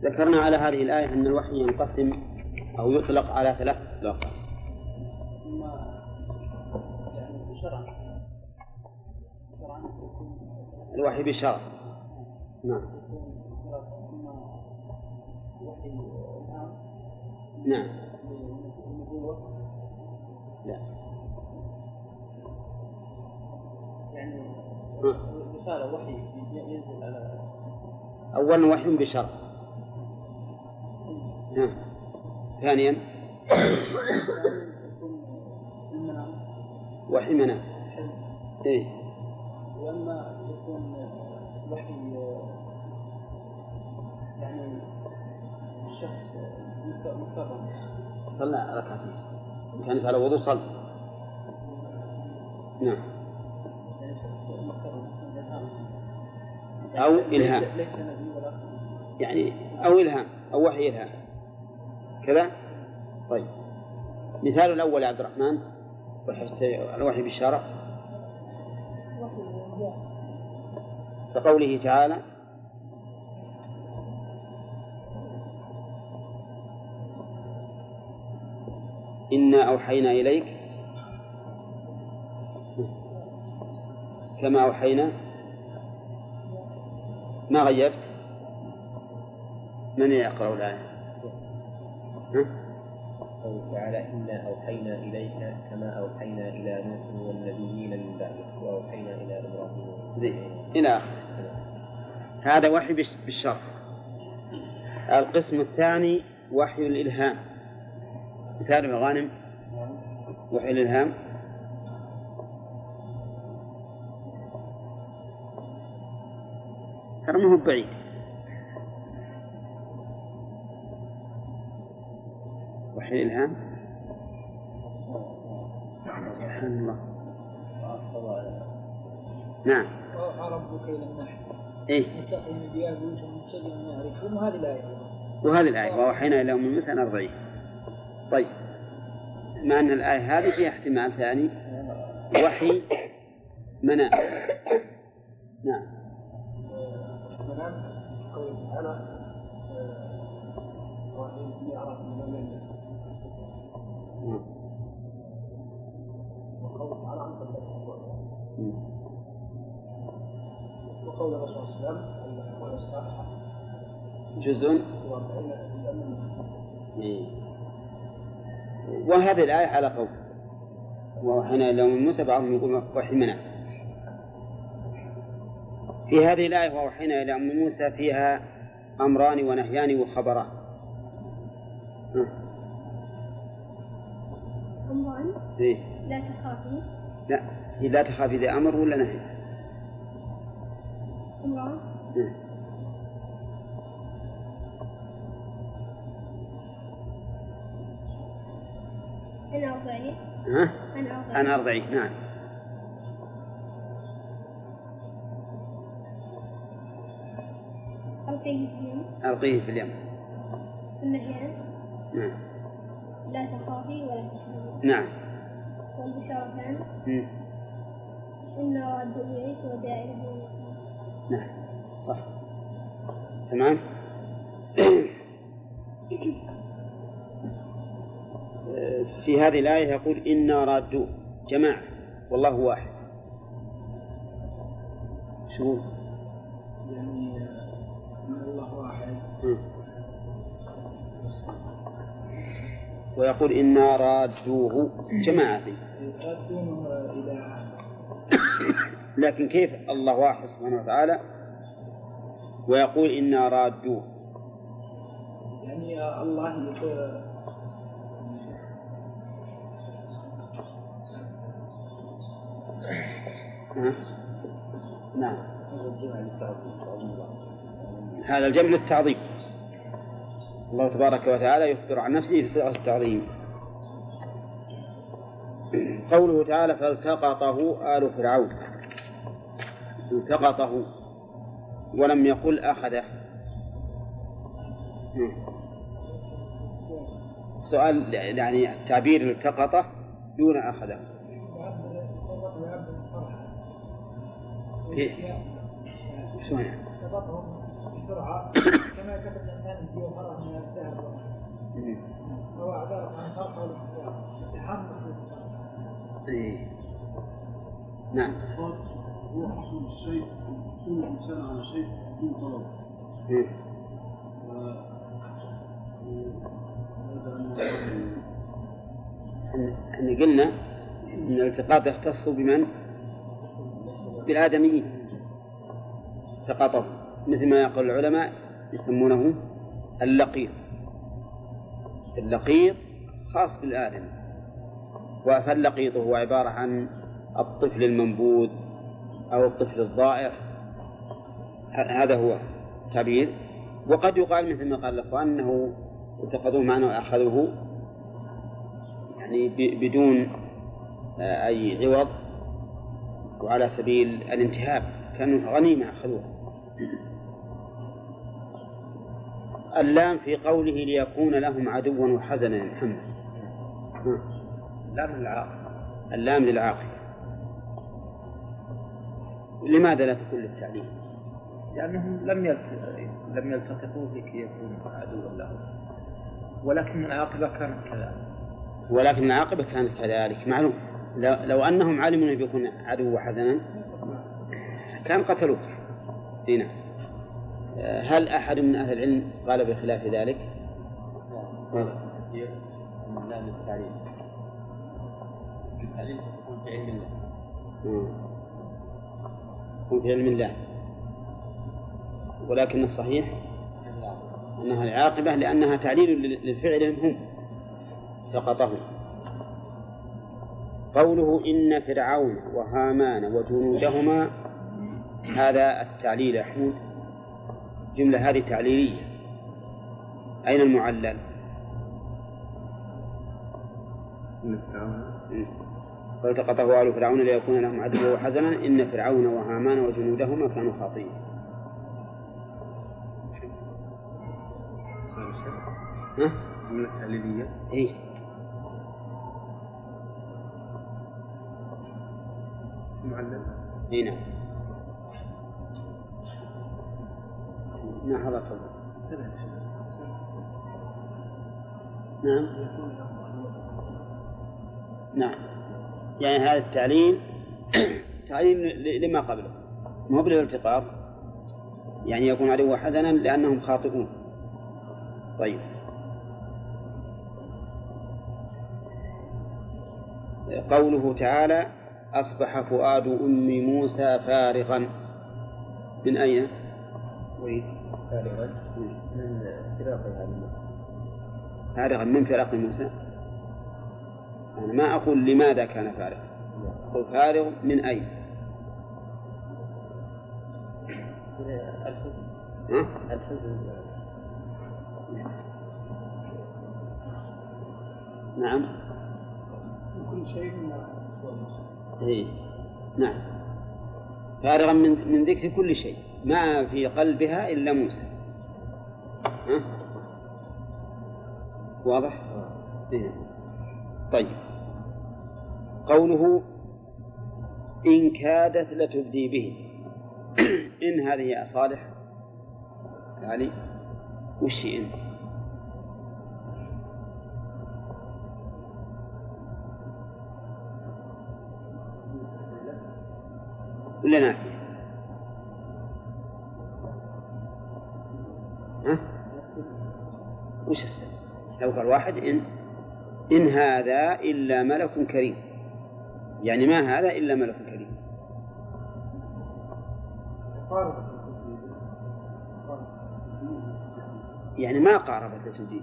ذكرنا على هذه الآية أن الوحي ينقسم أو يطلق على 3 إطلاقات. الوحي بالشرع. نعم. نعم. لا. يعني رسالة وحي ينزل على أولا وحي بشرع. نعم. ثانيا وحي منام. إيه. وأما تكون وحي يعني الشخص مكرم صلى ركعتين كانت على وضوء صلى. نعم. يعني شخص مكرم أو إلهام يعني أو إلهام أو وحي إلهام كذا. طيب مثال الأول يا عبد الرحمن الوحي بالشرع كقوله تعالى إنا أوحينا إليك كما أوحينا. ما غيرت؟ من يقرأ الآية؟ قوله تعالى إنا أوحينا إليك كما أوحينا إلى نوح والنبيين من بعده وأوحينا إلى إبراهيم. زين إلى آخره. هذا وحي بالشرع. القسم الثاني وحي الإلهام. مثال الغانم وحي الإلهام ترى ما هو بعيد. وحي الإلهام سبحان الله. نعم. ربك إلى النحل. إيه. اتخذ من ديار بيوتا من شجر يعرفون. وهذه الآية. وهذه الآية وأوحينا إلى أم موسى أن أرضعيه. طيب مع أن الآية هذه فيها احتمال ثاني وحي منام. نعم. منام قوله تعالى وإن يعرف من وقوله تعالى عن صدق وقول الرسول صلى الله عليه وسلم الأقوال الصالحة جزء. وهذه الآية على قول ووحينا إلى أم موسى بعضهم يقول وحي منام. في هذه الآية ووحينا إلى أم موسى فيها أمران ونهيان وخبران. أمران. إيه؟ لا تخافي. لا لا تخافي ذا أمر ولا نهي؟ أمران. إيه؟ أنا أرضعيه. ها؟ أنا أرضعيه. نعم. ألقيه في اليم. النهيان. نعم. لا تخافي ولا تحزني. نعم. والبشارتان. إن راد إليك ودائره. نعم صح تمام. في هذه الآية يقول إنا رادوه جماعة والله واحد. شو يعني أن الله واحد. ويقول إنا رادوه جماعة. رادوه إلى لكن كيف الله واحد سبحانه وتعالى ويقول إنا رادوه؟ يعني الله يقول نعم. هذا الجمع للتعظيم. الله تبارك وتعالى يخبر عن نفسه في صيغة التعظيم. قوله تعالى فالتقطه آل فرعون. التقطه ولم يقل أخذه. السؤال يعني التعبير التقطه دون أخذه. كيف؟ شو يعني؟ بسرعة كما كتب الإنسان في فرق من الذهب هو عبارة عن فرق والاستقرار التحمس إيه. نعم. هو حصول الشيء، حصول الإنسان على شيء بدون طلب. إيه. احنا قلنا ان الالتقاط يختص بمن؟ بالآدميين التقاطه، مثل ما يقول العلماء يسمونه اللقيط. اللقيط خاص بالآدم، فاللقيط هو عبارة عن الطفل المنبوذ أو الطفل الضائع، هذا هو تعبير. وقد يقال مثل ما قال الأخوان أنه التقطوه معنا وأخذوه يعني بدون أي عوض وعلى سبيل الانتهاب، كانوا غنيمة أخذوها. اللام في قوله ليكون لهم عدوا وحزنا يا محمد. اللام للعاقل. اللام للعاقل. لماذا لا تكون للتعليم؟ لأنهم لم يلتقطوه لكي يكونوا عدوا له، ولكن العاقبة كانت كذلك. معلوم لو أنهم علموا أن يكون عدو وحزنا كان قتلوه. هنا هل أحد من أهل العلم قال بخلاف ذلك؟ لا للتعليم. التعليم يكون في علم الله. يكون في علم الله، ولكن الصحيح أنها العاقبة لأنها تعليل للفعل هم سقطه. قوله إن فرعون وهامان وجنودهما، هذا التعليل يا حمود جملة هذه تعليلية. أين المعلل؟ فالتقطه آل فرعون ليكون لهم عدوا وحزنا إن فرعون وهامان وجنودهما كانوا خاطئين. جملة تعليلية. إيه. معلل. هنا ما حضرت. نعم يعني هذا التعليل تعليل لما قبله، مو بالالتقاط، يعني يكون عدو حزنا لأنهم خاطئون. طيب قوله تعالى أصبح فؤاد أم موسى فارغا، من أين؟ فارغا من فراقها لموسى. فارغا من فراق موسى. أنا ما أقول لماذا كان فارغا، أقول فارغ من أين؟ الحزن. نعم. كل شيء من إيه. نعم فارغا من ذكر كل شيء، ما في قلبها إلا موسى. واضح؟ إيه. طيب قوله إن كادت لتبدي به إن هذه يا صالح علي وش إن؟ ولا نافية؟ وش السبب؟ لو قال واحد إن هذا إلا ملك كريم، يعني ما هذا إلا ملك كريم. يعني ما قاربت لتبديه.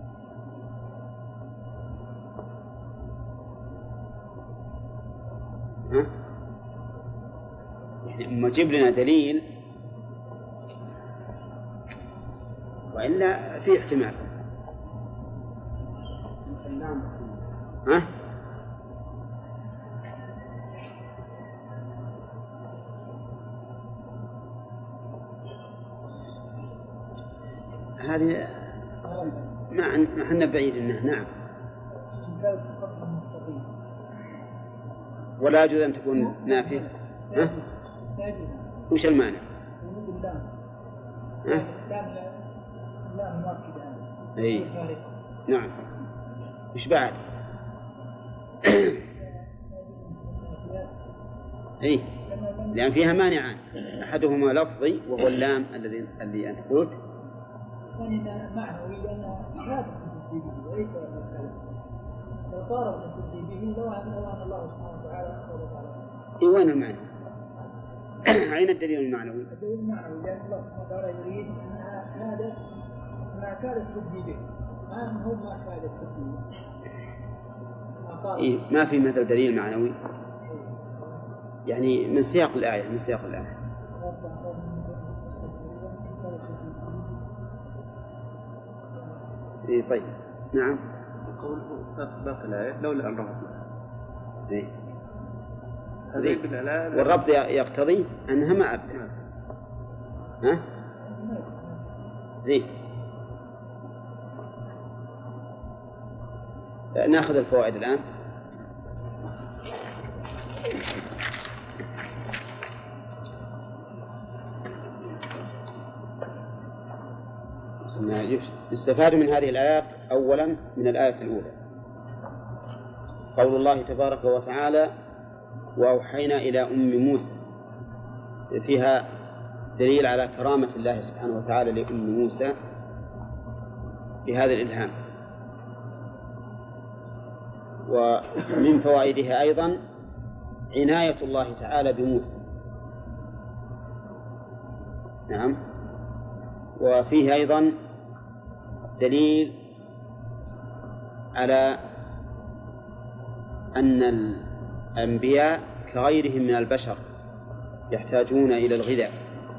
يعني أما جيب لنا دليل، وإلا في احتمال. هذه ما حنا بعيد إنه. نعم. ولا يجوز أن تكون نافية. وش المعنى؟ لا مؤكد عنه. اي نعم. ايش بعد؟ اي لأن فيها مانعان، أحدهما لفظي وهو اللام الذي أنت قلت، الثاني معنوي لأنه كاد تجديده وليس الكلام. لو طارد تجديده لو أن الله سبحانه وتعالى إيه وين المعنى؟ أين الدليل المعنوي؟ الدليل المعنوي لأن الله سبحانه وتعالى يريد أنها كادت تبدي به، ما هو ما كادت تبدي به. إيه ما في مثل دليل معنوي يعني من سياق الآية. إيه طيب نعم. قوله باقي الآية لولا أن ربطنا. إيه زين. والربط يقتضي أنها ما أبدت. ها؟ زين. نأخذ الفوائد الآن. يستفاد من هذه الآيات أولا من الآية الأولى قول الله تبارك وتعالى وأوحينا إلى أم موسى، فيها دليل على كرامة الله سبحانه وتعالى لأم موسى بهذا الإلهام. ومن فوائدها أيضا عناية الله تعالى بموسى. نعم. وفيه أيضا دليل على أن الأنبياء كغيرهم من البشر يحتاجون إلى الغذاء،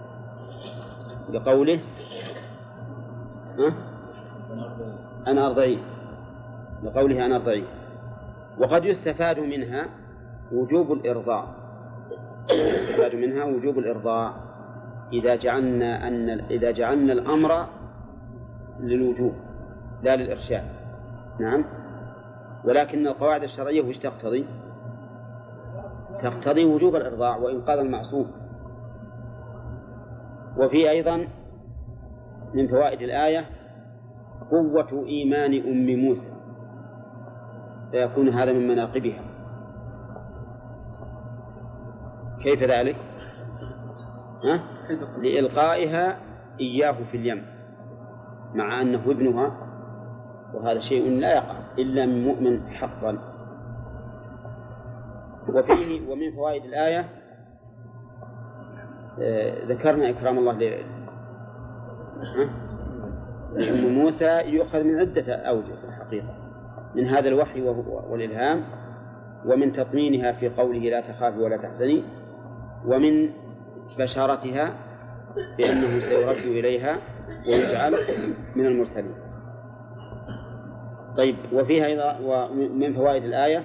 لقوله أنا أرضعين، لقوله أنا أرضعين. وقد يستفاد منها وجوب الإرضاع، يستفاد منها وجوب الإرضاع إذا جعلنا الأمر للوجوب لا للإرشاد. نعم. ولكن القواعد الشرعية وش تقتضي؟ تقتضي وجوب الإرضاع وإنقاذ المعصوم. وفي أيضا من فوائد الآية قوة إيمان أم موسى، فيكون هذا من مناقبها. كيف ذلك؟ لإلقائها إياه في اليم مع أنه ابنها، وهذا شيء لا يقع إلا من مؤمن حقا. وفيه ومن فوائد الآية ذكرنا إكرام الله لأم موسى يؤخذ من عدة أوجه في الحقيقة، من هذا الوحي والإلهام، ومن تطمينها في قوله لا تخافي ولا تحزني، ومن بشارتها بأنه سيرد إليها ويجعل من المرسلين. طيب. وفيها أيضا ومن فوائد الآية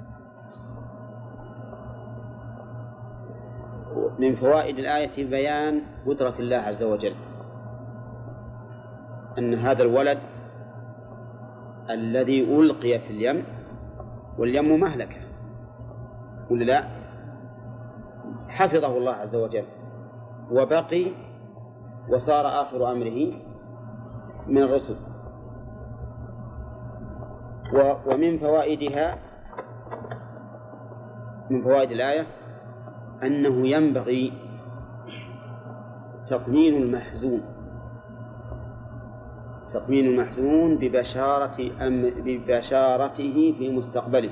من فوائد الآية بيان قدرة الله عز وجل، أن هذا الولد الذي ألقي في اليم، واليم مهلكة ولا لا، حفظه الله عز وجل وبقي وصار آخر أمره من الرسل. ومن فوائدها من فوائد الآية أنه ينبغي تطمين المحزون ببشارته في مستقبله،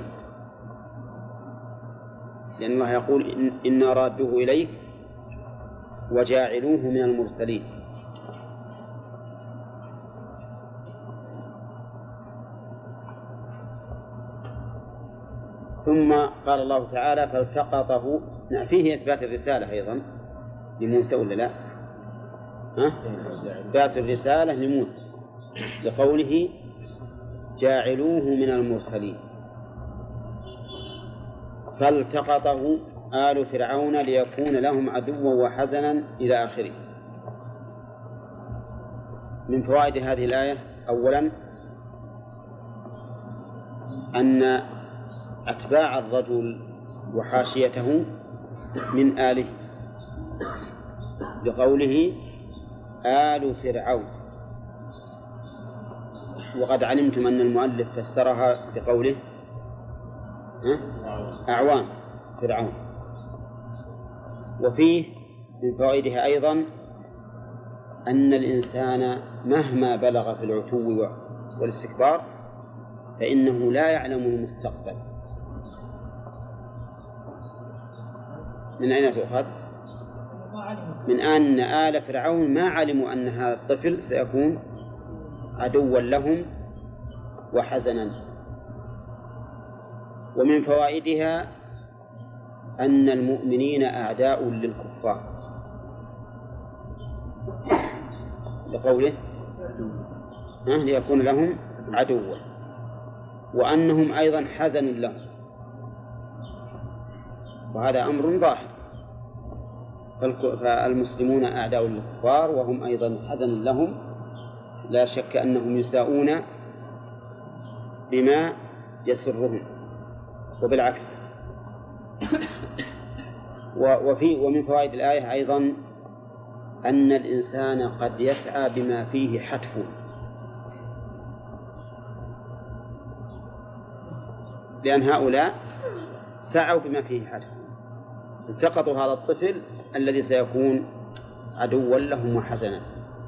لأن الله يقول إنا رادوه إليك وجاعلوه من المرسلين. ثم قال الله تعالى فالتقطه. فيه إثبات الرسالة أيضا لموسى ولا لا؟ إثبات الرسالة لموسى لقوله جاعلوه من المرسلين. فالتقطه آل فرعون ليكون لهم عدوا وحزنا إلى آخره. من فوائد هذه الآية أولا أن أتباع الرجل وحاشيته من آله، لقوله آل فرعون. وقد علمتم أن المؤلف فسرها بقوله أعوان فرعون. وفيه من فوائدها أيضا أن الإنسان مهما بلغ في العتو والاستكبار فإنه لا يعلم المستقبل. من أين تؤخذ؟ من أن آل فرعون ما علموا أن هذا الطفل سيكون عدوا لهم وحزنا. ومن فوائدها أن المؤمنين أعداء للكفار لقوله ليكون لهم عدوا، وأنهم أيضا حزن لهم، وهذا أمر ظاهر. فالمسلمون أعداء للكفار وهم أيضا حزن لهم، لا شك أنهم يساءون بما يسرهم وبالعكس. ومن فوائد الآية أيضا أن الإنسان قد يسعى بما فيه حتف، لأن هؤلاء سعوا بما فيه حتف، التقطوا هذا الطفل الذي سيكون عدوا لهم وحزنا.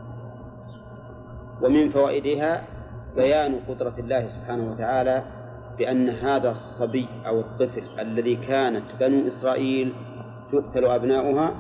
ومن فوائدها بيان قدرة الله سبحانه وتعالى بأن هذا الصبي أو الطفل الذي كانت بنو إسرائيل تقتل أبناؤها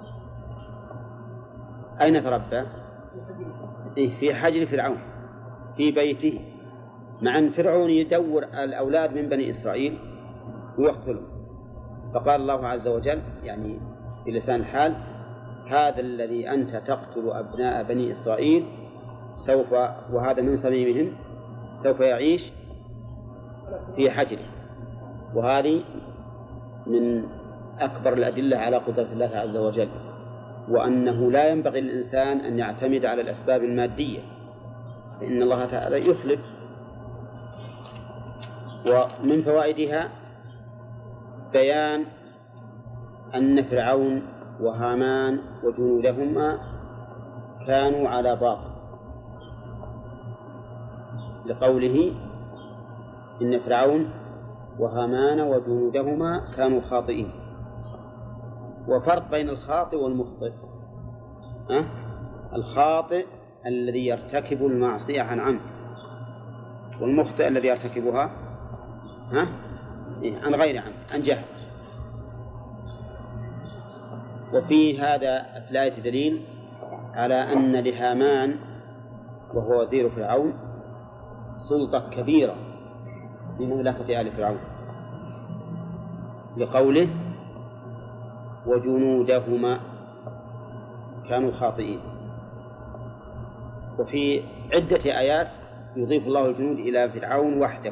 أين تربى؟ في حجر فرعون في بيته، مع أن فرعون يدور الأولاد من بني إسرائيل ويقتلهم. فقال الله عز وجل يعني في لسان الحال: هذا الذي أنت تقتل أبناء بني إسرائيل سوف، وهذا من صميمهم، سوف يعيش في حجره. وهذه من أكبر الأدلة على قدرة الله عز وجل، وأنه لا ينبغي للإنسان أن يعتمد على الأسباب المادية، فإن الله تعالى يخلف. ومن فوائدها بيان أن فرعون وهامان وجنودهما كانوا على باطل، لقوله: إن فرعون وهامان وجنودهما كانوا خاطئين. وفرق بين الخاطئ والمخطئ: الخاطئ الذي يرتكب المعصية عن عمد، والمخطئ الذي يرتكبها عن غير عمد، عن جهل. وفي هذا في الآية دليل على أن لهامان وهو وزير فرعون سلطة كبيرة في مملكة آل فرعون، لقوله: وجنودهما كانوا خاطئين. وفي عدة آيات يضيف الله الجنود إلى فرعون وحده،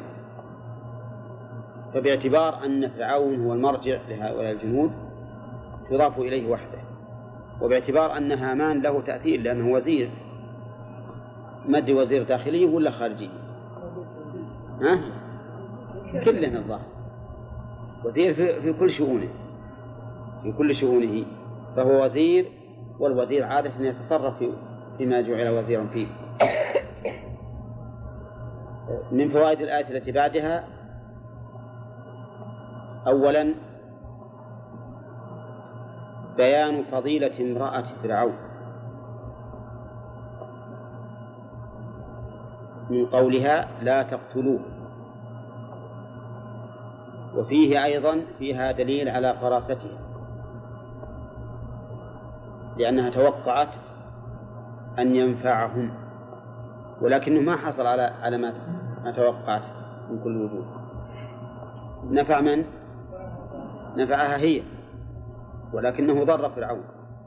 فباعتبار أن فرعون هو المرجع لهؤلاء الجنود يضاف إليه وحده، وباعتبار أن هامان له تأثير لأنه وزير، مد وزير داخلي ولا خارجي؟ كلنا الظاهر وزير في كل شؤونه، في كل شؤونه، فهو وزير، والوزير عادة يتصرف فيما جعل وزيرا فيه. من فوائد الآية التي بعدها: أولا بيان فضيلة امرأة فرعون من قولها: لا تقتلوه. وفيه أيضا فيها دليل على فراستها، لأنها توقعت أن ينفعهم، ولكنه ما حصل على ما توقعت من كل وجوه. نفع من؟ نفعها هي، ولكنه ضر فرعون.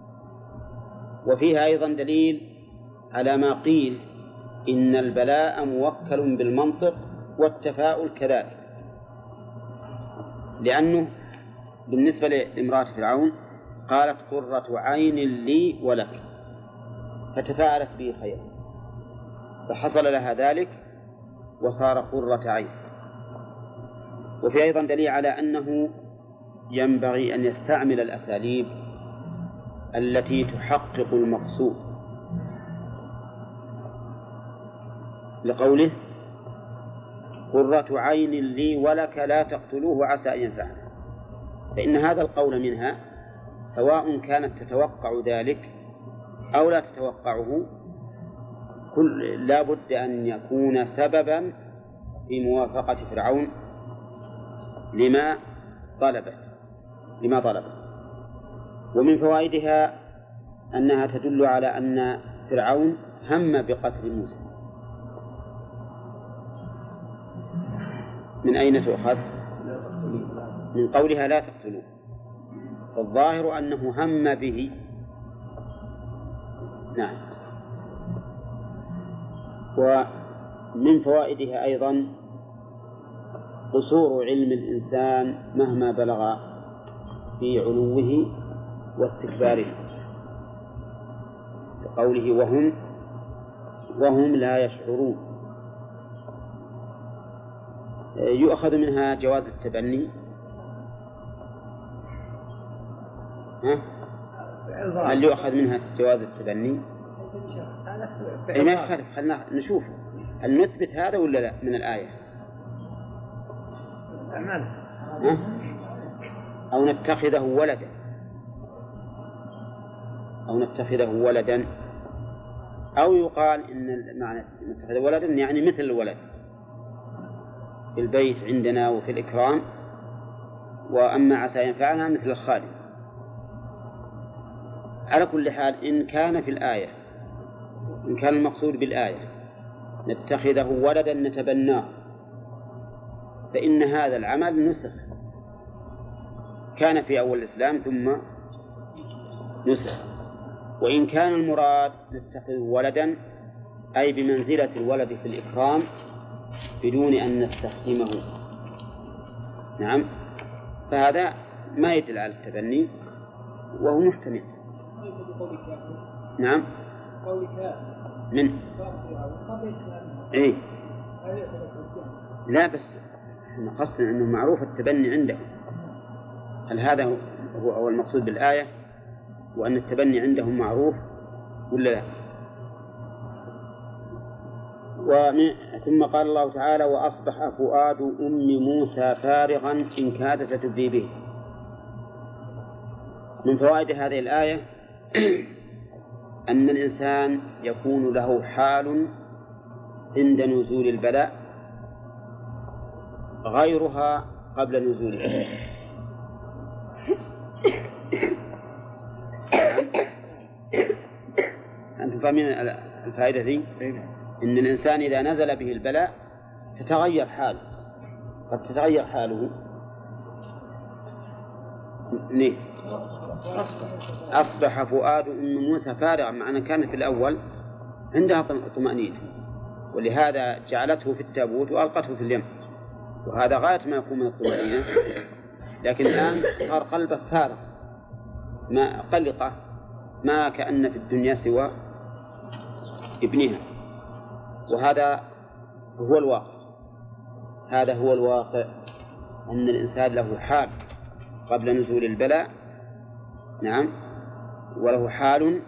وفيها أيضا دليل على ما قيل إن البلاء موكل بالمنطق والتفاؤل كذلك، لأنه بالنسبة لامرأة فرعون قالت: قرة عين لي ولك، فتفاءلت به خيرا، فحصل لها ذلك وصار قرة عين. وفي أيضا دليل على أنه ينبغي أن يستعمل الأساليب التي تحقق المقصود، لقوله قرة عين لي ولك لا تقتلوه عسى أن ينفعنا، فإن هذا القول منها سواء كانت تتوقع ذلك أو لا تتوقعه لا بد أن يكون سببا في موافقة فرعون لما طلبت. ومن فوائدها أنها تدل على أن فرعون هم بقتل موسى. من أين تؤخذ؟ من قولها لا تقتلوه، فالظاهر أنه هم به. نعم. ومن فوائدها أيضا قصور علم الإنسان مهما بلغ في علوه واستكباره، بقوله وهم لا يشعرون. يؤخذ منها جواز التبني. هل يؤخذ منها جواز التبني؟ أي ما يخالف، خلنا نشوف هل نثبت هذا ولا لا من الآية، أو نتخذه ولدا، أو يقال إن معنى نتخذه ولدا يعني مثل الولد في البيت عندنا وفي الإكرام، وأما عسى ينفعنا مثل الخادم. على كل حال إن كان في الآية، إن كان المقصود بالآية نتخذه ولدا نتبناه، فإن هذا العمل نسخ، كان في أول الإسلام ثم نسخ. وإن كان المراد نتخذه ولدا أي بمنزلة الولد في الإكرام بدون أن نستخدمه، نعم، فهذا ما يدل على التبني وهو محتمل. نعم. من إيه؟ لا بس احنا قصدنا أنه معروف التبني عندهم. هل هذا هو المقصود بالآية وأن التبني عندهم معروف ولا لا؟ ثم قال الله تعالى وأصبح فؤاد أم موسى فارغا إن كادت لتبدي به. من فوائد هذه الآية أن الإنسان يكون له حال عند نزول البلاء غيرها قبل نزوله. أنتم فاهمين الفائدة ذي؟ إن الإنسان إذا نزل به البلاء تتغير حاله، قد تتغير حاله. ليه؟ أصبح فؤاد أم موسى فارغا، مع أن كانت في الأول عندها طمأنينة، ولهذا جعلته في التابوت وألقته في اليم، وهذا غاية ما يكون من الطمأنينة. لكن الآن صار قلبه فارغ، ما قلقه، ما كأن في الدنيا سوى ابنها. وهذا هو الواقع، هذا هو الواقع، أن الإنسان له حال قبل نزول البلاء، نعم، وله حال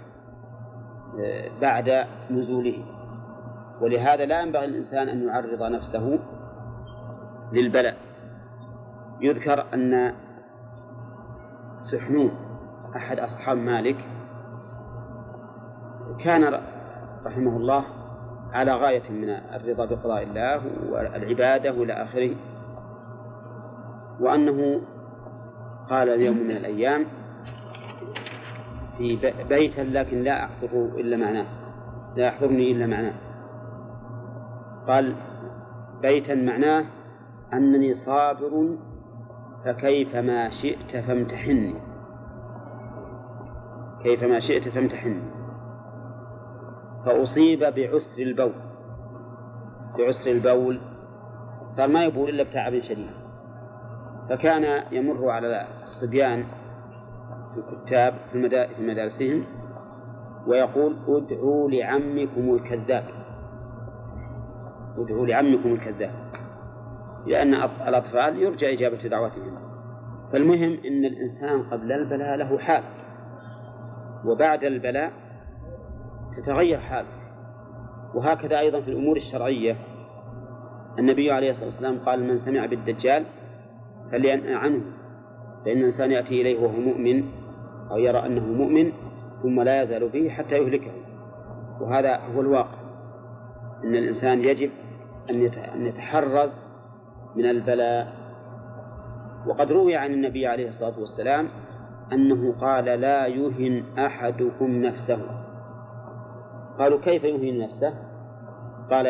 بعد نزوله. ولهذا لا ينبغي الإنسان أن يعرض نفسه للبلاء. يذكر أن سحنون أحد أصحاب مالك كان رحمه الله على غاية من الرضا بقضاء الله والعبادة إلى آخره، وأنه قال اليوم من الأيام في بيتا لكن لا يحضرني إلا معناه، قال بيتا معناه أنني صابر فكيفما شئت فامتحني، كيفما شئت فامتحني. فأصيب بعسر البول، صار ما يبول إلا بتعب شديد، فكان يمر على الصبيان الكتاب في مدارسهم ويقول ادعوا لعمكم الكذاب، ادعوا لعمكم الكذاب، لأن الأطفال يرجى إجابة دعوتهم. فالمهم إن الإنسان قبل البلاء له حال، وبعد البلاء تتغير حاله، وهكذا أيضا في الأمور الشرعية. النبي عليه الصلاة والسلام قال: من سمع بالدجال فلينأ عنه، فإن الإنسان يأتي إليه وهو مؤمن أو يرى أنه مؤمن ثم لا يزال به حتى يهلكه. وهذا هو الواقع، أن الإنسان يجب أن يتحرز من البلاء. وقد روي عن النبي عليه الصلاة والسلام أنه قال: لا يهن أحدكم نفسه. قالوا: كيف يهن نفسه؟ قال: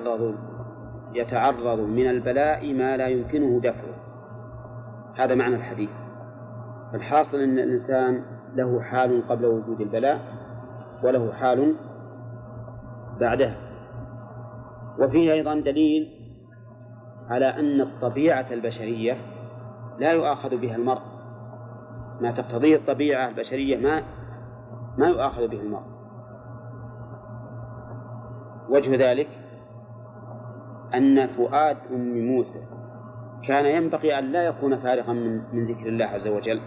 يتعرض من البلاء ما لا يمكنه دفعه. هذا معنى الحديث. فالحاصل أن الإنسان له حال قبل وجود البلاء وله حال بعدها. وفيه أيضا دليل على أن الطبيعة البشرية لا يؤاخذ بها المرء، ما تقتضيه الطبيعة البشرية ما يؤاخذ به المرء. وجه ذلك أن فؤاد أم موسى كان ينبغي أن لا يكون فارغا من ذكر الله عز وجل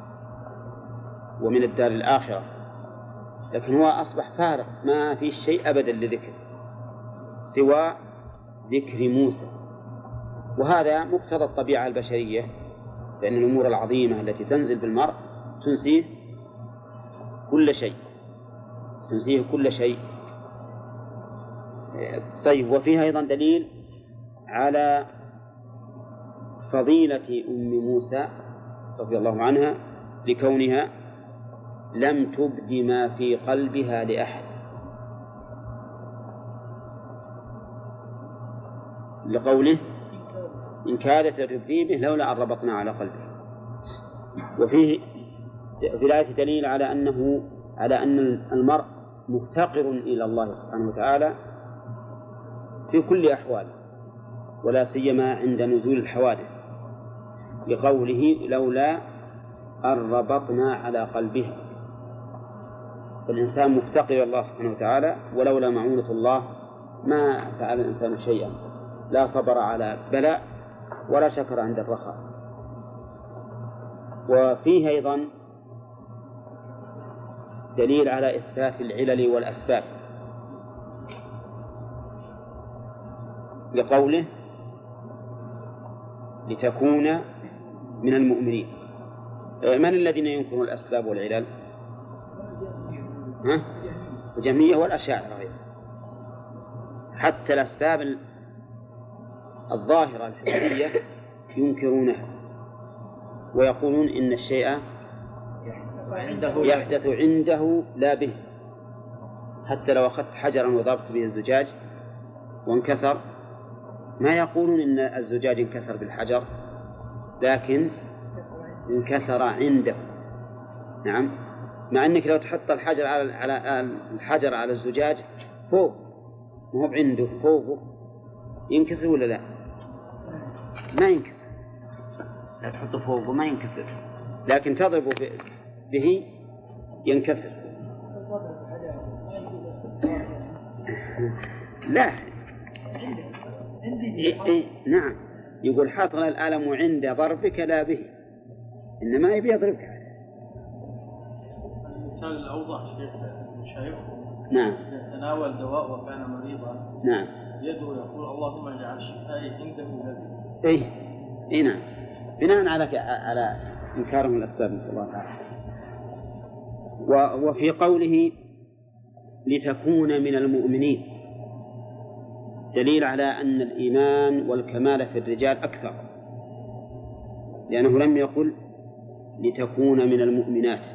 ومن الدار الآخرة، لكن هو أصبح فارغ، ما في شيء أبدا لذكر سوى ذكر موسى. وهذا مقتضى الطبيعة البشرية، لأن الأمور العظيمة التي تنزل بالمرء تنسيه كل شيء. طيب، وفيها أيضا دليل على فضيلة أم موسى رضي الله عنها لكونها لم تبد ما في قلبها لأحد، لقوله: إن كادت لتبدي به لولا أن ربطنا على قلبه. وفيه في الآية دليل على أن المرء مفتقر إلى الله سبحانه وتعالى في كل أحواله، ولا سيما عند نزول الحوادث، لقوله: لولا أن ربطنا على قلبها. فالإنسان مفتقر إلى الله سبحانه وتعالى، ولولا معونة الله ما فعل الإنسان شيئا، لا صبر على بلاء ولا شكر عند الرخاء. وفيه أيضا دليل على إثبات العلل والأسباب، لقوله: لتكون من المؤمنين. من الذين ينكرون الأسباب والعلل؟ الجهمية والأشاعرة غير. حتى الأسباب الظاهرة الحسية ينكرونها، ويقولون إن الشيء يحدث عنده لا به. حتى لو أخذت حجرا وضربت به الزجاج وانكسر، ما يقولون إن الزجاج انكسر بالحجر، لكن انكسر عنده. نعم، مع أنك لو تحط الحجر على الزجاج فوق، مو عنده، فوقه، ينكسر ولا لا؟ ما ينكسر. لا تحطه فوقه ما ينكسر، لكن تضرب به ينكسر. لا، نعم، يقول: حصل الألم عند ضربك لا به، إنما يبي يضربك. المثال الأوضح شيخ مشايخه: نعم، تناول دواء وكان مريضا، نعم، يدعو يقول: اللهم اجعل شفائي عنده لا به. إيه نعم، بناء على إنكارهم الأسباب، نسأل الله تعالى. وفي قوله: لتكون من المؤمنين، دليل على أن الإيمان والكمال في الرجال أكثر، لأنه لم يقل لتكون من المؤمنات.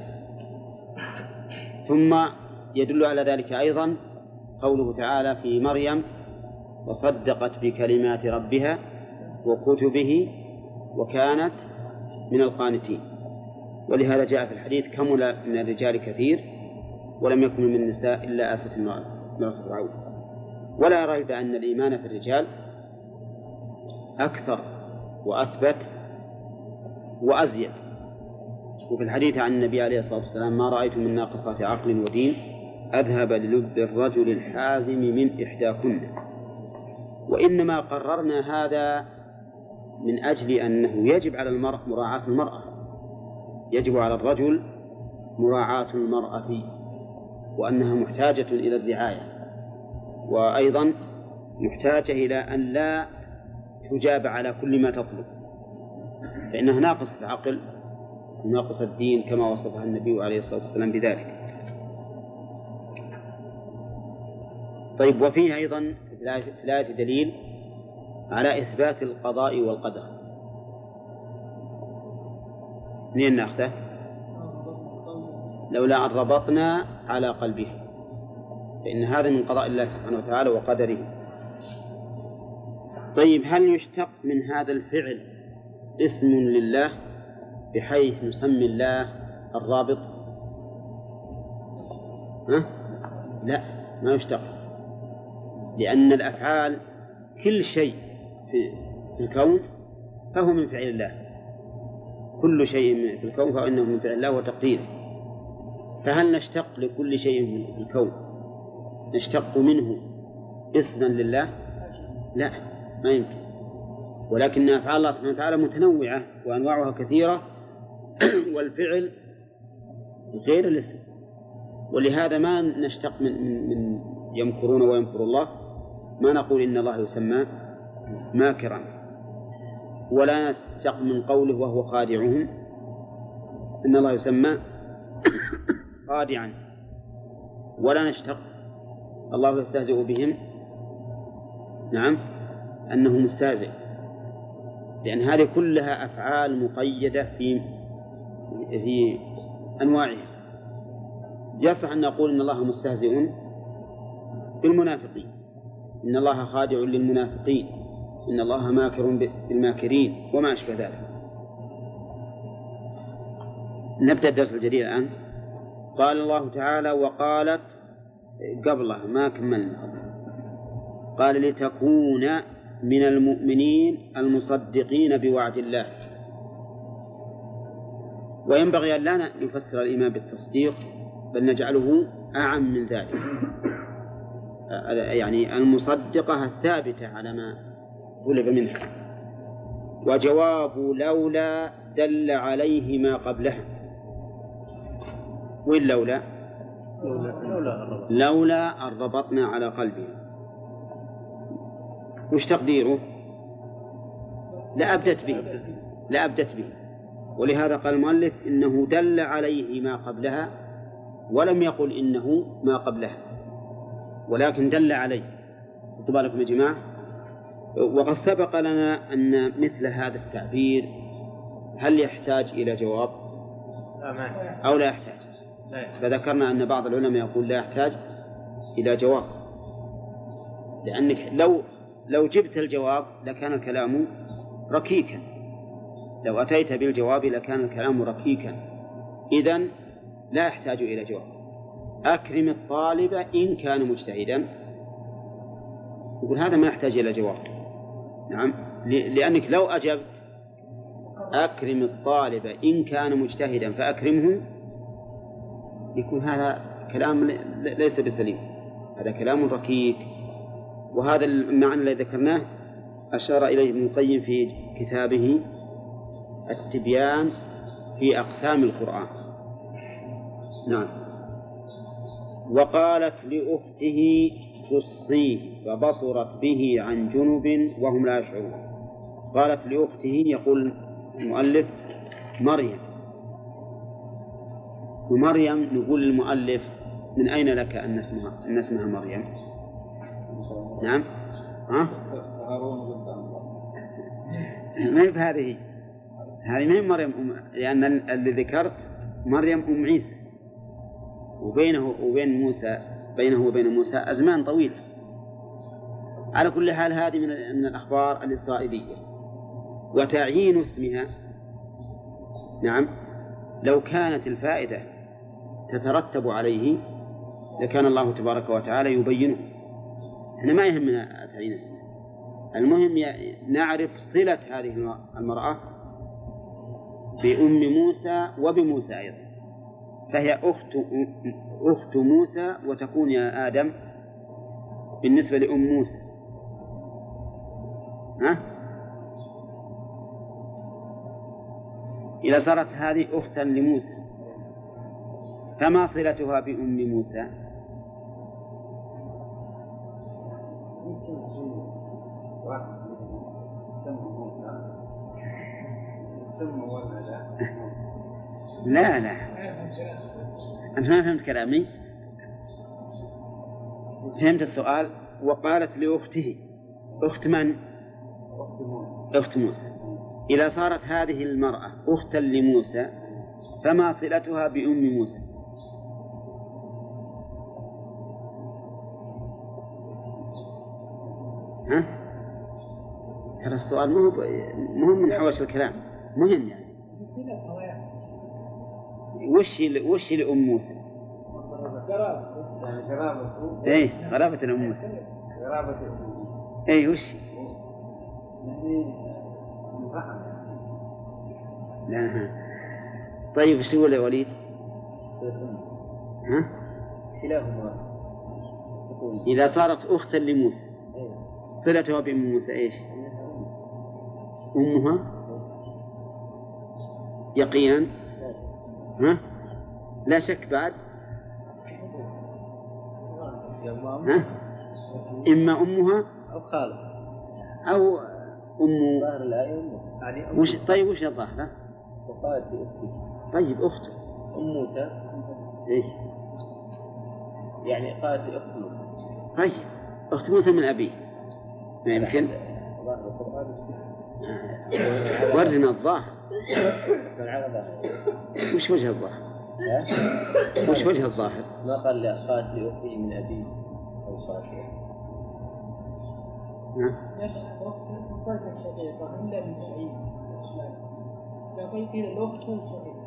ثم يدل على ذلك أيضا قوله تعالى في مريم: وصدقت بكلمات ربها وكتبه وكانت من القانتين. ولهذا جاء في الحديث: كمل من الرجال كثير ولم يكن من النساء إلا آسة امرأة فرعون. ولا ريب أن الإيمان في الرجال أكثر وأثبت وأزيد. وفي الحديث عن النبي عليه الصلاة والسلام: ما رأيت من ناقصات عقل ودين أذهب للب الرجل الحازم من إحداكن. وإنما قررنا هذا من أجل أنه يجب على المرء مراعاة المرأة، يجب على الرجل مراعاة المرأة، وأنها محتاجة إلى الرعاية. وأيضا محتاجة إلى أن لا تجاب على كل ما تطلب، فإنها ناقصة العقل وناقص الدين كما وصفها النبي عليه الصلاة والسلام بذلك. طيب، وفيه أيضا في الآية دليل على إثبات القضاء والقدر. منين نأخذه؟ لولا أن ربطنا على قلبه، فإن هذا من قضاء الله سبحانه وتعالى وقدره. طيب، هل يشتق من هذا الفعل اسم لله بحيث نسمي الله الرابط؟ لا، ما يشتق، لأن الأفعال كل شيء في الكون فهو من فعل الله، كل شيء في الكون فإنه من فعل الله وتقديره. فهل نشتق لكل شيء في الكون نشتق منه اسما لله؟ لا، ما يمكن. ولكن أفعال الله سبحانه وتعالى متنوعة وأنواعها كثيرة والفعل غير الاسم، ولهذا ما نشتق من يمكرون ويمكر الله، ما نقول إن الله يسمى ماكرا، ولا نشتق من قوله وهو خادعهم إن الله يسمى خادعا، ولا نشتق الله يستهزئ بهم نعم أنه مستهزئ، لأن هذه كلها أفعال مقيدة في أنواعها. يصح أن نقول إن الله مستهزئ بالمنافقين، إن الله خادع للمنافقين، إن الله ماكر بالماكرين وما أشبه ذلك. نبدأ الدرس الجديد الآن. قال الله تعالى: وقالت، قبله ما كملنا، قال: لتكون من المؤمنين المصدقين بوعد الله. وينبغي أن لا نفسر الإيمان بالتصديق، بل نجعله أعم من ذلك، يعني المصدقة الثابتة على ما طلب منها. وجواب لولا دل عليه ما قبلها. وين لولا؟ لولا أن ربطنا على قلبه. وش تقديره؟ لأبدت به. ولهذا قال المؤلف إنه دل عليه ما قبلها، ولم يقل إنه ما قبلها، ولكن دل عليه. خذوا بالكم يا جماعة. وقد سبق لنا أن مثل هذا التعبير هل يحتاج إلى جواب أو لا يحتاج؟ فذكرنا أن بعض العلماء يقول لا يحتاج إلى جواب، لأنك لو جبت الجواب لكان الكلام ركيكا، لو أتيت بالجواب لكان الكلام ركيكا، إذن لا يحتاج إلى جواب. أكرم الطالب إن كان مجتهدا، يقول هذا ما يحتاج إلى جواب. نعم، لأنك لو أجبت أكرم الطالب إن كان مجتهدا فأكرمه، يكون هذا كلام ليس بسليم، هذا كلام ركيك. وهذا المعنى الذي ذكرناه أشار إليه ابن القيم في كتابه التبيان في أقسام القرآن. نعم. وقالت لأخته قصيه فبصرت به عن جنب وهم لا يشعرون. قالت لأخته، يقول المؤلف مريم. ومريم نقول للمؤلف من أين لك أن اسمها مريم؟ نعم، ما هي بهذه، هذه ما هي مريم لأن اللي ذكرت مريم أم عيسى، وبينه وبين موسى أزمان طويلة. على كل حال هذه من الأخبار الإسرائيلية. وتعيين اسمها، نعم، لو كانت الفائدة تترتب عليه لكان الله تبارك وتعالى يبينه. احنا ما يهمنا تعيين اسمها، المهم نعرف صلة هذه المرأة بأم موسى وبموسى أيضا، فهي أخت موسى، وتكون يا آدم بالنسبة لأم موسى إذا صارت هذه أختا لموسى، فما صلتها بأم موسى؟ لا أنت ما فهمت كلامي. فهمت السؤال. وقالت لأخته، أخت من؟ أخت موسى. إذا صارت هذه المرأة أختا لموسى فما صلتها بأم موسى؟ ها؟ ترى السؤال مهم من حوش الكلام، مهم يعني. وش لأم موسى؟ إيه غرابة الأم موسى. إيه وش؟ لا. طيب وش تقول يا وليد؟ ها؟ إذا صارت أختا لموسى صلتها بأم موسى إيش؟ أمها يقينا. ها؟ لا شك بعد. ها؟ إما أمها أو خالة أو أم. ظاهر الآية يعني وش طيب وش الظاهر؟ وقالت لأختي. طيب أخته أم موسى. إيه يعني قالت لأخت موسى. طيب أخت موسى من أبيه ما يمكن. ظاهر القرآن وردنا الظاهر. من وش وجه الظاهر؟ وش وجه الظاهر؟ ما قال قالت لأختي من أبيه أو صاحبه. قالت الشقيقة إلا من بعيد. قيل الأخت الشقيقة.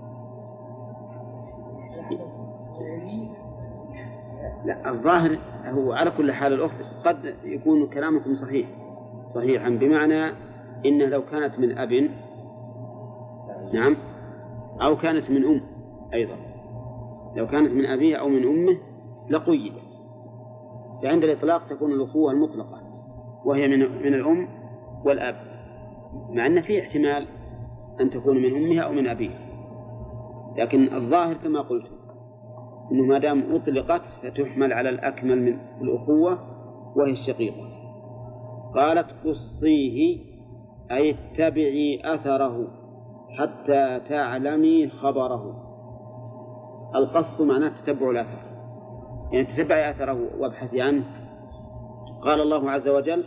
لا الظاهر هو على كل حال الأخت قد يكون كلامكم صحيحا بمعنى إنه لو كانت من أب نعم أو كانت من أم أيضا، لو كانت من أبيه أو من أمه لقيدت. فعند الإطلاق تكون الأخوة المطلقة وهي من الأم والأب، مع أن في احتمال أن تكون من أمها أو من أبيه، لكن الظاهر كما قلت إنه ما دام أطلقت فتحمل على الأكمل من الأخوة وهي الشقيقة. قالت قصيه أي اتبعي أثره حتى تعلمي خبره. القص معناه تتبع الأثر، يعني تتبعي أثره وابحثي عنه. قال الله عز وجل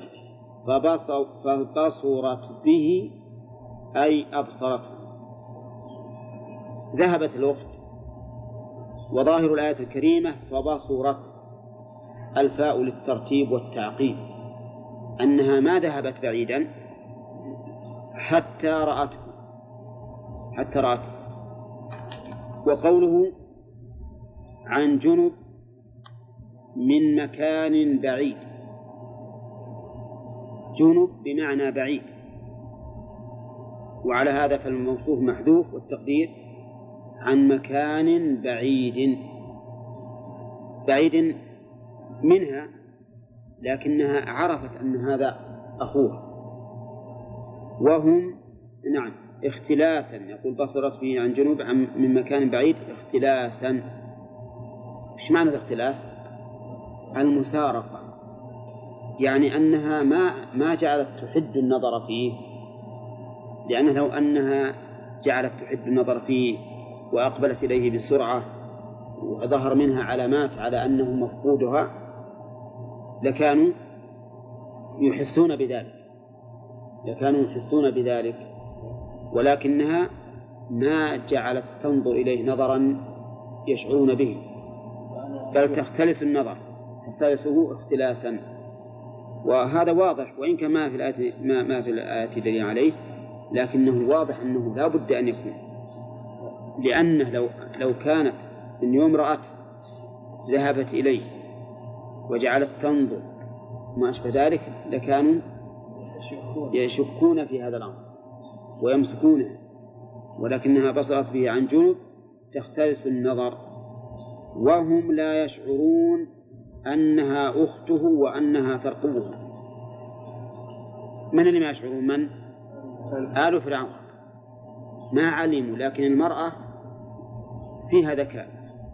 فبصرت به أي أبصرته. ذهبت الأخت، وظاهر الآية الكريمة فبصرت الفاء للترتيب والتعقيب، أنها ما ذهبت بعيدا حتى رأته. وقوله عن جنب من مكان بعيد، جنب بمعنى بعيد، وعلى هذا فالموصوف محذوف والتقدير عن مكان بعيد منها، لكنها عرفت أن هذا أخوها. وهم نعم اختلاسا، يقول بصرت به عن جنوب من مكان بعيد اختلاسا. ايش معنى الاختلاس؟ المسارقة، يعني أنها ما جعلت تحد النظر فيه، لأن لو أنها جعلت تحد النظر فيه وأقبلت إليه بسرعة وظهر منها علامات على أنه مفقودها لكانوا يحسون بذلك، ولكنها ما جعلت تنظر إليه نظرا يشعرون به، بل تختلس النظر، تختلسه اختلاسا. وهذا واضح، وإن كان ما في الآية دليل عليه، لكنه واضح أنه لا بد أن يكون، لأنه لو كانت من يوم رأت ذهبت إليه وجعلت تنظر ما أشبه ذلك لكانوا يشكون في هذا الأمر ويمسكونه، ولكنها بصرت به عن جنب تختلس النظر، وهم لا يشعرون أنها أخته وأنها ترقبه. من اللي ما يشعرون؟ من؟ آل فرعون ما علموا، لكن المرأة فيها ذكاء،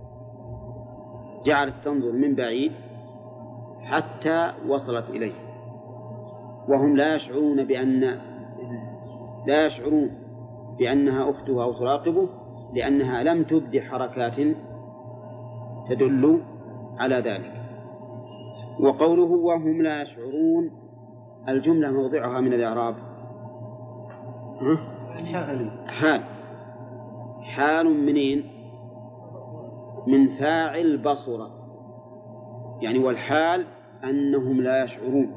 جعلت تنظر من بعيد حتى وصلت إليه، وهم لا يشعرون بأنها أخته أو تراقبه لأنها لم تبد حركات تدل على ذلك. وقوله وهم لا يشعرون الجملة موضعها من الإعراب حال منين؟ من فاعل بصرت، يعني والحال أنهم لا يشعرون.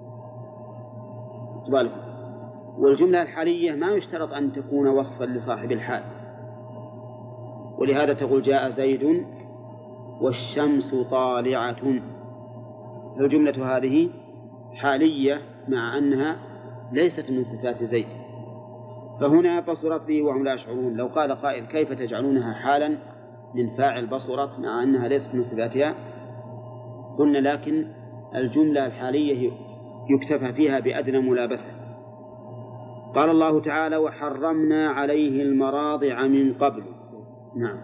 بالكم. والجملة الحالية ما يشترط أن تكون وصفا لصاحب الحال، ولهذا تقول جاء زيد والشمس طالعة. الجملة هذه حالية مع أنها ليست من صفات زيد، فهنا بصرت به وهم لا يشعرون. لو قال قائل كيف تجعلونها حالا من فاعل بصرت مع أنها ليست من صفاتها؟ قلنا لكن الجملة الحالية يكتفى فيها بأدنى ملابسة. قال الله تعالى وحرمنا عليه المراضع من قبل. نعم.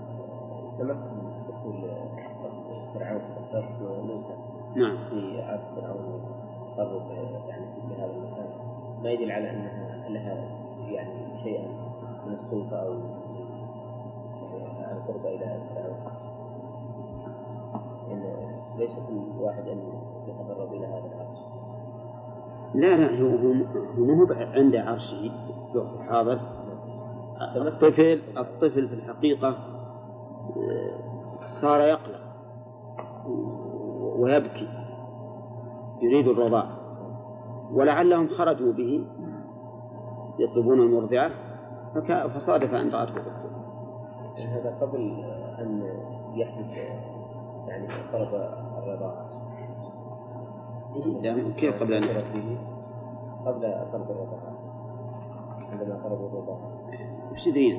نعم. في عهد فرعون قرب يعني في هذا المكان ما يدل على أنها لها يعني شيئا من السلطة أو يعني القرب إلى فرعون، إن ليس كل واحد أن يتقرب إلى هذا العرش. لا هو مو عند عرشه في الوقت الحاضر. الطفل في الحقيقة صار يقلق ويبكي يريد الرضاع، ولعلهم خرجوا به يطلبون المرضعة فصادف أن رأته الدكتور. هذا قبل أن يحدث يعني قرب الرضاعة. كيف قبل أن قبل قرب الرضاعة، عندما قربوا الرضاعة وش تدرين؟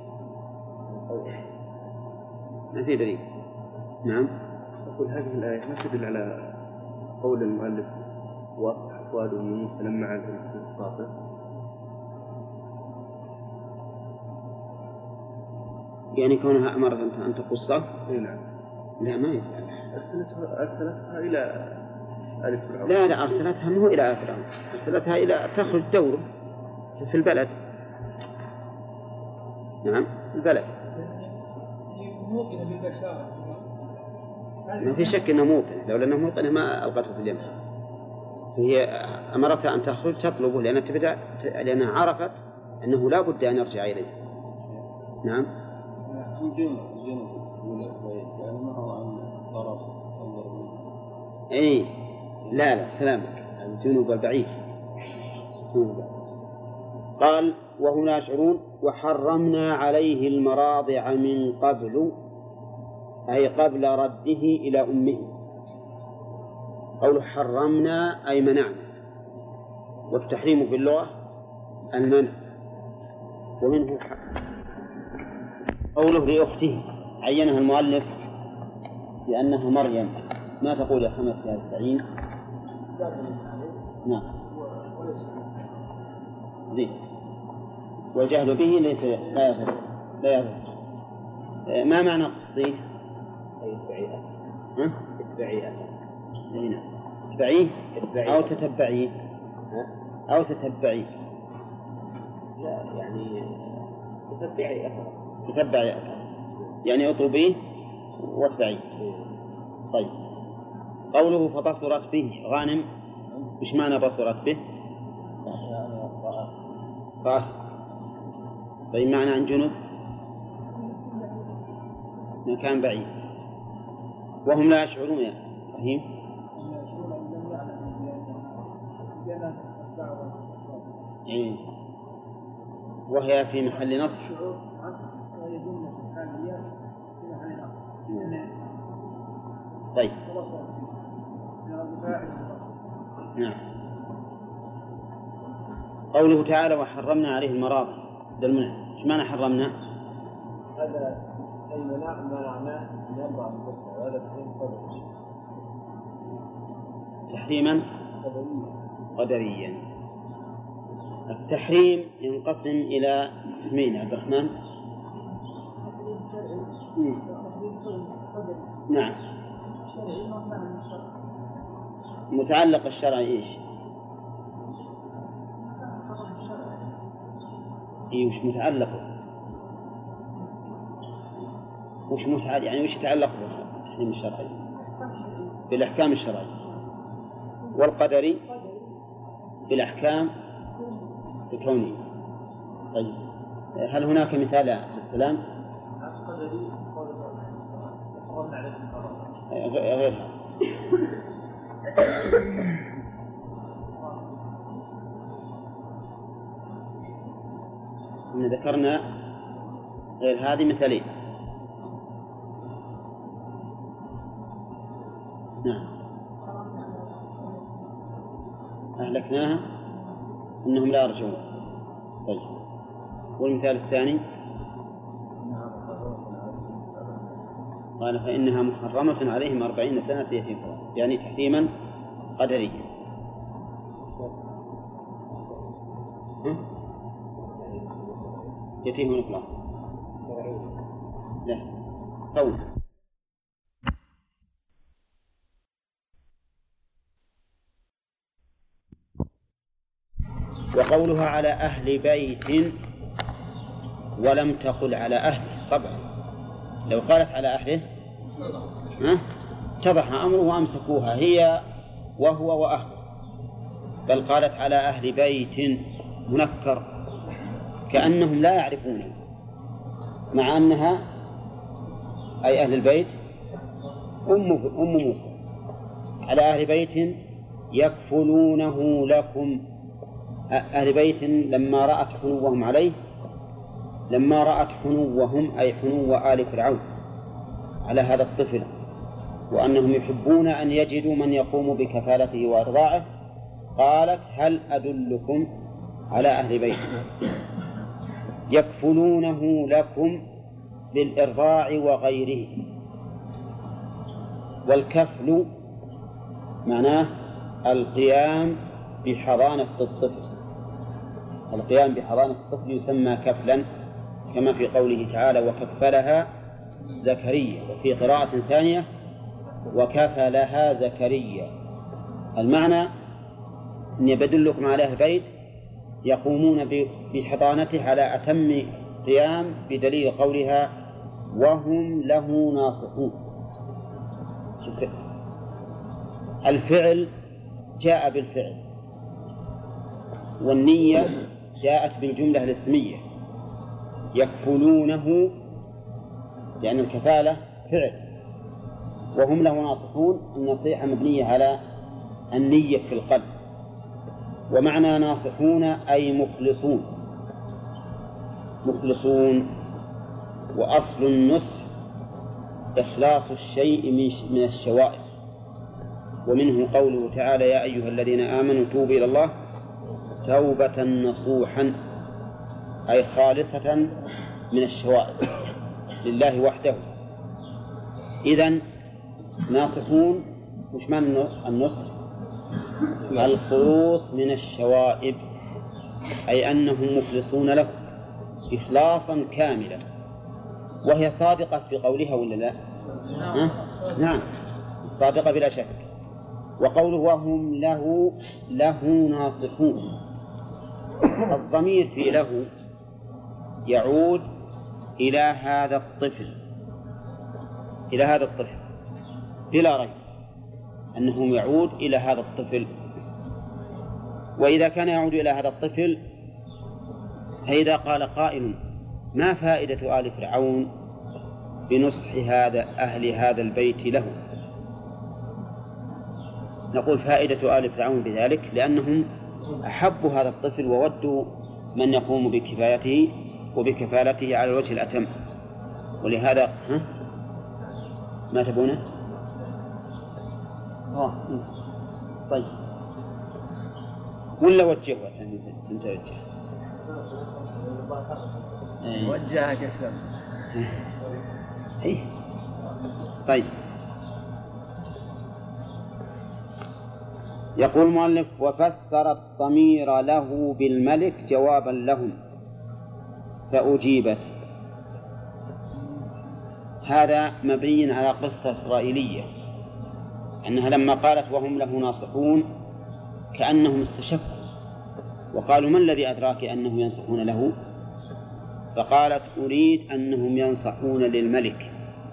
ما في دليل. نعم. أقول هذه الآية ما تدل على قول المؤلف وأصبح فؤاد موسى لما عاد الطاقة. يعني كونها أمرت أن تقصه؟ نعم. لا ما يفعل. أرسلتها إلى آل فرعون. لا أرسلتها مو إلى آل فرعون، أرسلتها إلى تخرج دوره في البلد. نعم في البلد. ما في شك أنه موطن، لو أنه موطن ما ألقته في اليم. هي أمرتها أن تخرج تطلبه لأنها عرفت أنه لا بد أن يرجع إليه. نعم. أي لا سلامك، الجنوب البعيد. قال وهم لا يشعرون وحرمنا عليه المراضع من قبل، أي قبل رده إلى أمه. قوله حرمنا أي منعنا، والتحريم في اللغة المنع. ومنه قوله لأخته عينها المؤلف لأنها مريم. ما تقول يا حمد في هذا التعيين؟ نعم زين. والجهل به ليس لا يضر. ما معنى قصيه؟ اتبعيه تتبعيه أو تتبعيه أو تتبعيه. لا يعني تتبعي أثر يعني اطلبيه واتبعيه. طيب قوله فبصرت به غانم، إيش معنى بصرت به؟ رأت. طيب معنى عن جنوب مكان بعيد. وهم لا يشعرون يا فهيم. وهي في محل نصب. طيب نعم. قوله تعالى وحرمنا عليه المراضع ده المنع. ايش معنى حرمنا؟ هذا أي منعناه من يرضى أنفسنا، وهذا تحريم قدري. تحريما قدريا. التحريم ينقسم إلى اسمين عبد الرحمن. نعم. متعلق الشرع إيش؟ وش متعلقه؟ وش متعة يعني وش يتعلق بالتحريم الشرعي؟ بالأحكام الشرعية. والقدري بالأحكام الكونية. طيب هل هناك مثال للسلام؟ غير هذا. ذكرنا غير هذه مثالين. نعم أهلكناها إنهم لا يرجعون. طيب والمثال الثاني قال فإنها محرمة عليهم 40 سنة يتيم، يعني تحريما قدريا. يتيم نقلة لا قول. وقولها على أهل بيت ولم تقل على أهله، طبعا لو قالت على أهله اتضح أمره وأمسكوها هي وهو وأهله، بل قالت على أهل بيت منكر كأنهم لا يعرفونه، مع أنها أي أهل البيت أم موسى. على أهل بيت يكفلونه لكم. أهل بيت لما رأت حنوهم عليه، لما رأت حنوهم أي حنو آل فرعون على هذا الطفل، وأنهم يحبون أن يجدوا من يقوم بكفالته وإرضاعه، قالت هل أدلكم على أهل بيت يكفلونه لكم بالإرضاع وغيره. والكفل معناه القيام بحضانة الطفل، القيام بحضانة الطفل يسمى كفلا، كما في قوله تعالى وكفلها زكريا، وفي قراءة ثانية وكفلها زكريا. المعنى أن يبدلكم على البيت يقومون بحضانته على أتم قيام، بدليل قولها وهم له ناصحون. الفعل جاء بالفعل، والنية جاءت بالجملة الاسمية يكفلونه، لأن الكفالة فعل، وهم له ناصحون. النصيحة مبنية على النية في القلب. ومعنى ناصحون أي مخلصون، مخلصون. وأصل النصح إخلاص الشيء من الشوائب، ومنه قوله تعالى يا أيها الذين آمنوا توبوا إلى الله توبة نصوحا، أي خالصة من الشوائب لله وحده. إذن ناصحون وش معنى النصح؟ الخلوص من الشوائب، أي أنهم مخلصون له إخلاصا كاملا. وهي صادقة في قولها ولا لا؟ نعم صادقة بلا شك. وقوله وهم له ناصحون، الضمير في له يعود إلى هذا الطفل، إلى هذا الطفل بلا ريب أنه يعود إلى هذا الطفل. وإذا كان يعود إلى هذا الطفل، فإذا قال قائل ما فائدة آل فرعون بنصح أهل هذا البيت له، نقول فائدة آل فرعون بذلك لأنهم أحبوا هذا الطفل وودوا من يقوم بكفايته وبكفالته على الوجه الأتم. ولهذا ما تبونه؟ طيب ولا وجهه عشان تنتوجه؟ وجهها كشف. طيب يقول المؤلف وفسر الضمير له بالملك جوابا لهم فأجيبت. هذا مبني على قصة إسرائيلية، أنها لما قالت وهم له ناصحون كأنهم استشكوا وقالوا ما الذي أدراك أنهم ينصحون له؟ فقالت أريد أنهم ينصحون للملك،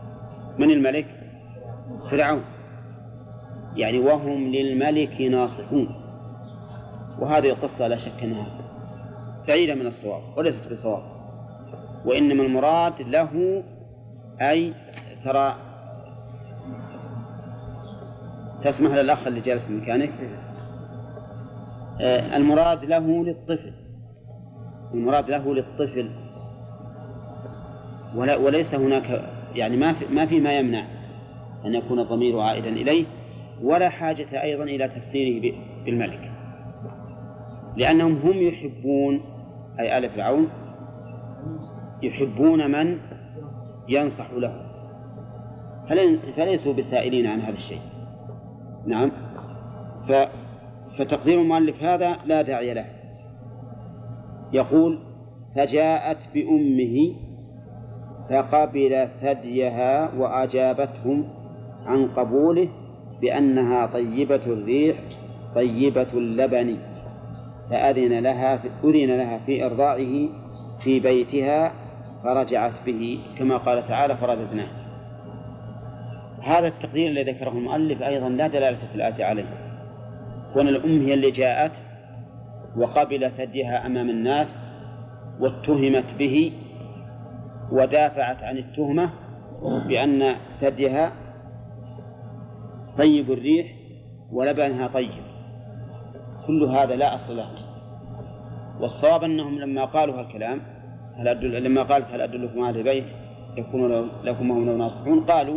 من الملك؟ فرعون. يعني وهم للملك ناصحون، وهذه القصة لا شك أنها بعيدة من الصواب وليست بصواب، وإنما المراد له، أي ترى تسمح للأخ اللي جالس مكانك، المراد له للطفل، المراد له للطفل، وليس هناك يعني ما في ما يمنع أن يكون الضمير عائدا إليه، ولا حاجة أيضا إلى تفسيره بالملك، لأنهم هم يحبون، أي آل فرعون يحبون من ينصح له، فليسوا بسائلين عن هذا الشيء. نعم. فتقدير المؤلف هذا لا داعي له. يقول: فجاءت بأمه فقبل ثديها وأجابتهم عن قبوله بأنها طيبة الريح طيبة اللبن، فأذن لها في إرضاعه في بيتها فرجعت به، كما قال تعالى: فرددناه. هذا التقدير الذي ذكره المؤلف أيضا لا دلالة في الآية عليه، كون الأم هي اللي جاءت وقبل ثديها أمام الناس واتهمت به ودافعت عن التهمة بأن ثديها طيب الريح ولبنها طيب، كل هذا لا أصل له. والصواب أنهم لما قالوا هالكلام، لما قالت: هل أدلكم على بيت يكون لكم وهم له ناصحون، قالوا: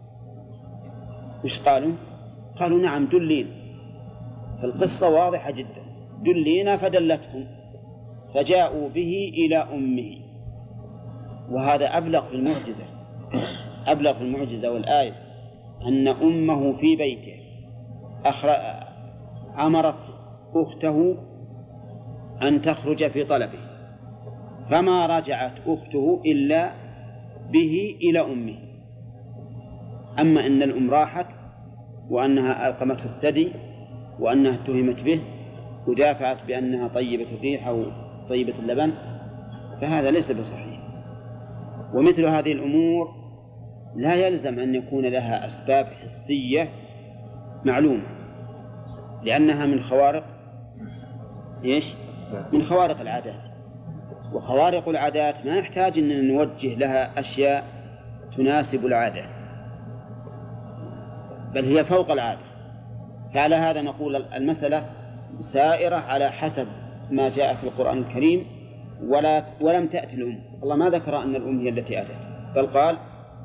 وش قالوا؟ قالوا: نعم دلين. فالقصة واضحة جدا، دلينا فدلتهم، فجاءوا به إلى أمه. وهذا أبلغ في المعجزة، أبلغ في المعجزة والآية، أن أمه في بيته أمرت أخته أن تخرج في طلبه، فما رجعت أخته إلا به إلى أمه. أما إن الأم راحت وأنها ألقمته الثدي وأنها اتهمت به ودافعت بأنها طيبة الريح أو طيبة اللبن، فهذا ليس بصحيح. ومثل هذه الأمور لا يلزم أن يكون لها أسباب حسية معلومة، لأنها من خوارق من خوارق العادات، وخوارق العادات ما يحتاج أن نوجه لها أشياء تناسب العادة، بل هي فوق العادة. فعلى هذا نقول المسألة سائرة على حسب ما جاء في القرآن الكريم، ولم تأتي الأم. الله ما ذكر أن الأم هي التي أتت، بل قال: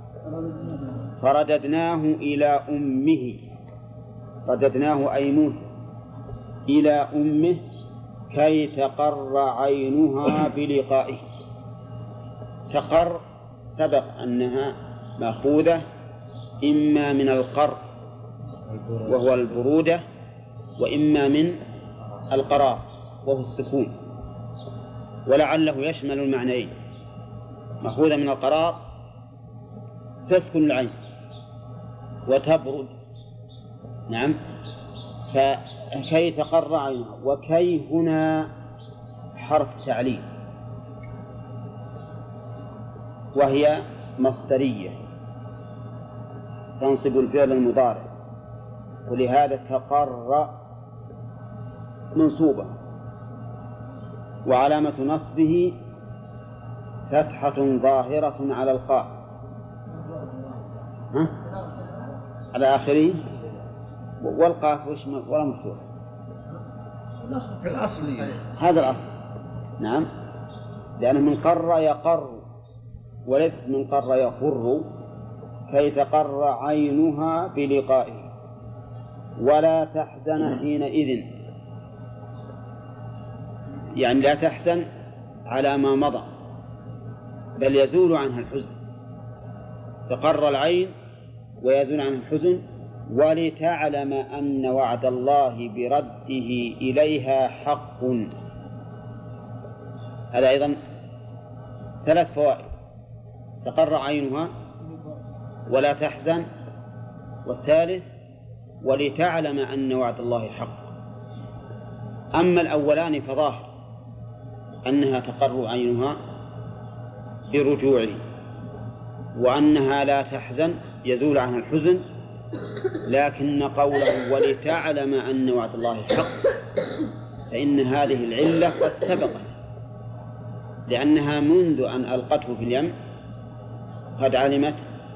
فرددناه إلى أمه. رددناه أي موسى إلى أمه كي تقر عينها بلقائه. تقر سبق أنها مأخوذة إما من القر وهو البرودة، وإما من القرار وهو السكون، ولعله يشمل المعنيين. مأخوذة من القرار تسكن العين وتبرد. نعم. فكي تقر عينها، وكي هنا حرف تعليل وهي مصدرية تنصب الفعل المضارع، ولهذا تقر منصوبة، وعلامة نصبه فتحة ظاهرة على القاف على آخره، والقاف ولا مفتوح. في الأصل هذا الأصل. نعم، لأنه من قر يقر وليس من قر يقر. كي تقر عينها بلقائه ولا تحزن حينئذ، يعني لا تحزن على ما مضى بل يزول عنها الحزن. تقر العين ويزول عنها الحزن. ولتعلم أن وعد الله برده إليها حق. هذا أيضا 3 فوائد: تقر عينها ولا تحزن، والثالث ولتعلم أن وعد الله حق. أما الأولان فظاهر أنها تقر عينها برجوعه، وأنها لا تحزن يزول عنها الحزن، لكن قوله ولتعلم أن وعد الله حق فإن هذه العلة قد سبقت، لأنها منذ أن ألقته في اليم قد علمت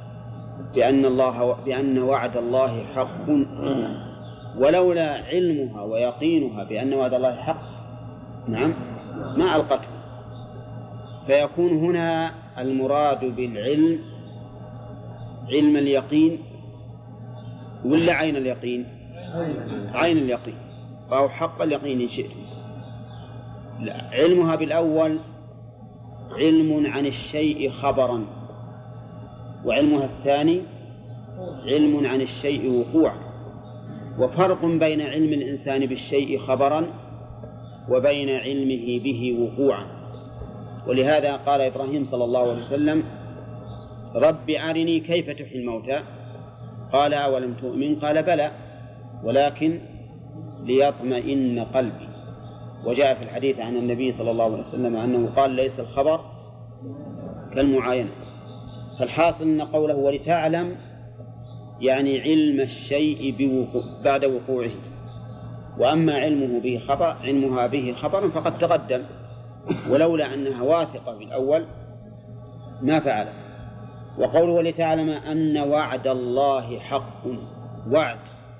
بأن وعد الله حق، ولولا علمها ويقينها بأن وعد الله حق نعم ما ألقته. فيكون هنا المراد بالعلم علم اليقين ولا عين اليقين؟ عين اليقين، أو حق اليقين إن شئت. علمها بالأول علم عن الشيء خبرا، وعلمها الثاني علم عن الشيء وقوعا. وفرق بين علم الإنسان بالشيء خبرا وبين علمه به وقوعا. ولهذا قال إبراهيم صلى الله عليه وسلم رب أرني كيف تحيي الموتى قال أولم تؤمن قال بلى ولكن ليطمئن قلبي. وجاء في الحديث عن النبي صلى الله عليه وسلم أنه قال ليس الخبر كالمعاينة. فالحاصل أن قوله ولتعلم يعني علم الشيء بعد وقوعه، وأما علمها به خبر فقد تقدم، ولولا أنها واثقة بالأول ما فعل. وقوله ولتعلم أن وعد الله حق، وعد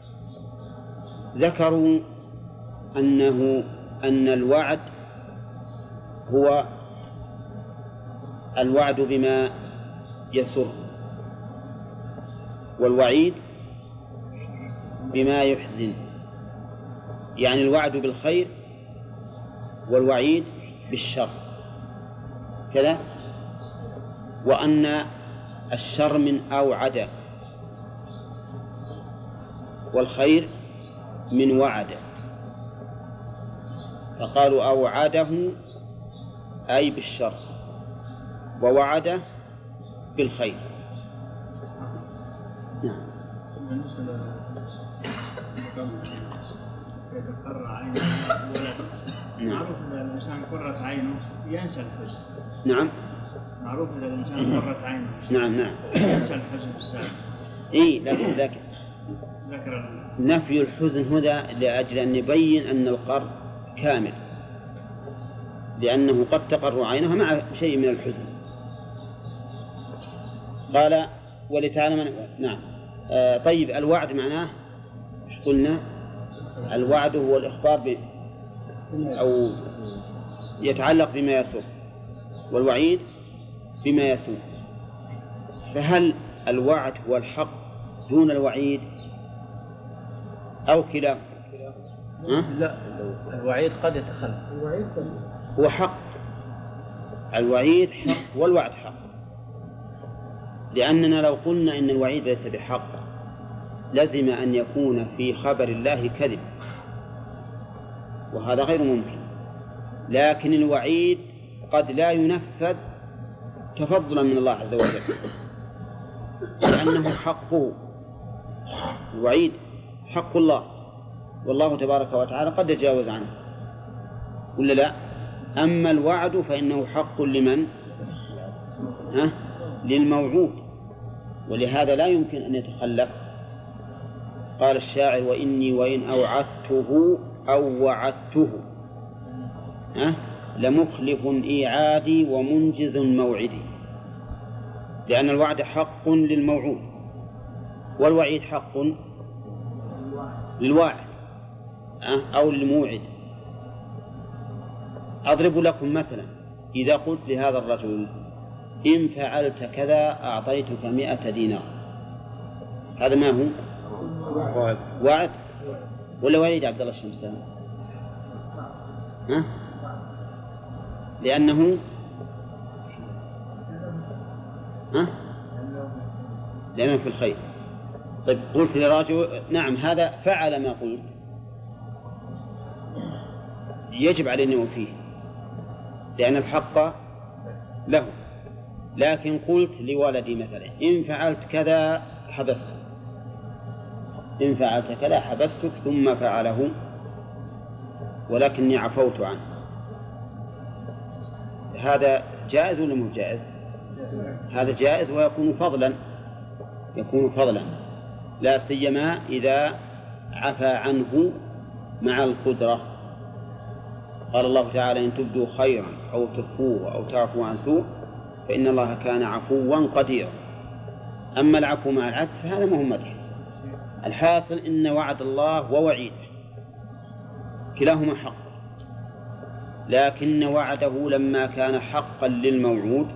ذكروا أن الوعد هو الوعد بما يسر، والوعيد بما يحزن، يعني الوعد بالخير والوعيد بالشر كذا. وأن الشر من أوعد والخير من وعد، فقالوا أوعده أي بالشر ووعده بالخير. نعم. معروف إذا الإنسان قرت عينه ينسى الحزن. نعم. معروف إذا الإنسان قرت عينه نعم ينسى الحزن السابق. لكن نفي الحزن هنا لأجل أن يبين أن القر كامل، لأنه قد تقر عينها مع شيء من الحزن. قال ولتعلم نعم. طيب الوعد معناه ايش قلنا؟ الوعد هو الإخبار أو يتعلق بما يسوء، والوعيد بما يسوء. فهل الوعد هو الحق دون الوعيد أو كلا؟ لا، الوعيد قد يتخلف. هو حق، الوعيد حق والوعد حق، لأننا لو قلنا إن الوعيد ليس بحق لزم أن يكون في خبر الله كذب، وهذا غير ممكن. لكن الوعيد قد لا ينفذ تفضلا من الله عز وجل، لأنه حقه. الوعيد حق الله، والله تبارك وتعالى قد يتجاوز عنه ولا لا؟ أما الوعد فإنه حق لمن؟ للموعود، ولهذا لا يمكن أن يتخلف. قال الشاعر وإني وإن أوعدته أو وعدته لمخلف إيعادي ومنجز موعدي، لأن الوعد حق للموعود والوعيد حق للواعد أو للموعد. أضرب لكم مثلا، إذا قلت لهذا الرجل إن فعلت كذا أعطيتك 100 دينار، هذا ما هو؟ وعد ولا وعيد عبد الله الشمسان؟ لأنه لأنه في الخير. طيب قلت لراجل نعم هذا فعل ما قلت، يجب علينا وفيه لأن الحق له. لكن قلت لولدي مثلا إن فعلت كذا حبستك، إن فعلت كذا حبستك، ثم فعله ولكني عفوت عنه، هذا جائز ولا مو جائز؟ هذا جائز ويكون فضلا، يكون فضلا، لا سيما إذا عفى عنه مع القدرة. قال الله تعالى: إن تبدوا خيرا أو تخفوه أو تعفوا عن سوء فإن الله كان عفوا قديرا. أما العفو مع العجز فهذا مهم مدح. الحاصل إن وعد الله ووعيده كلاهما حق، لكن وعده لما كان حقا للموعود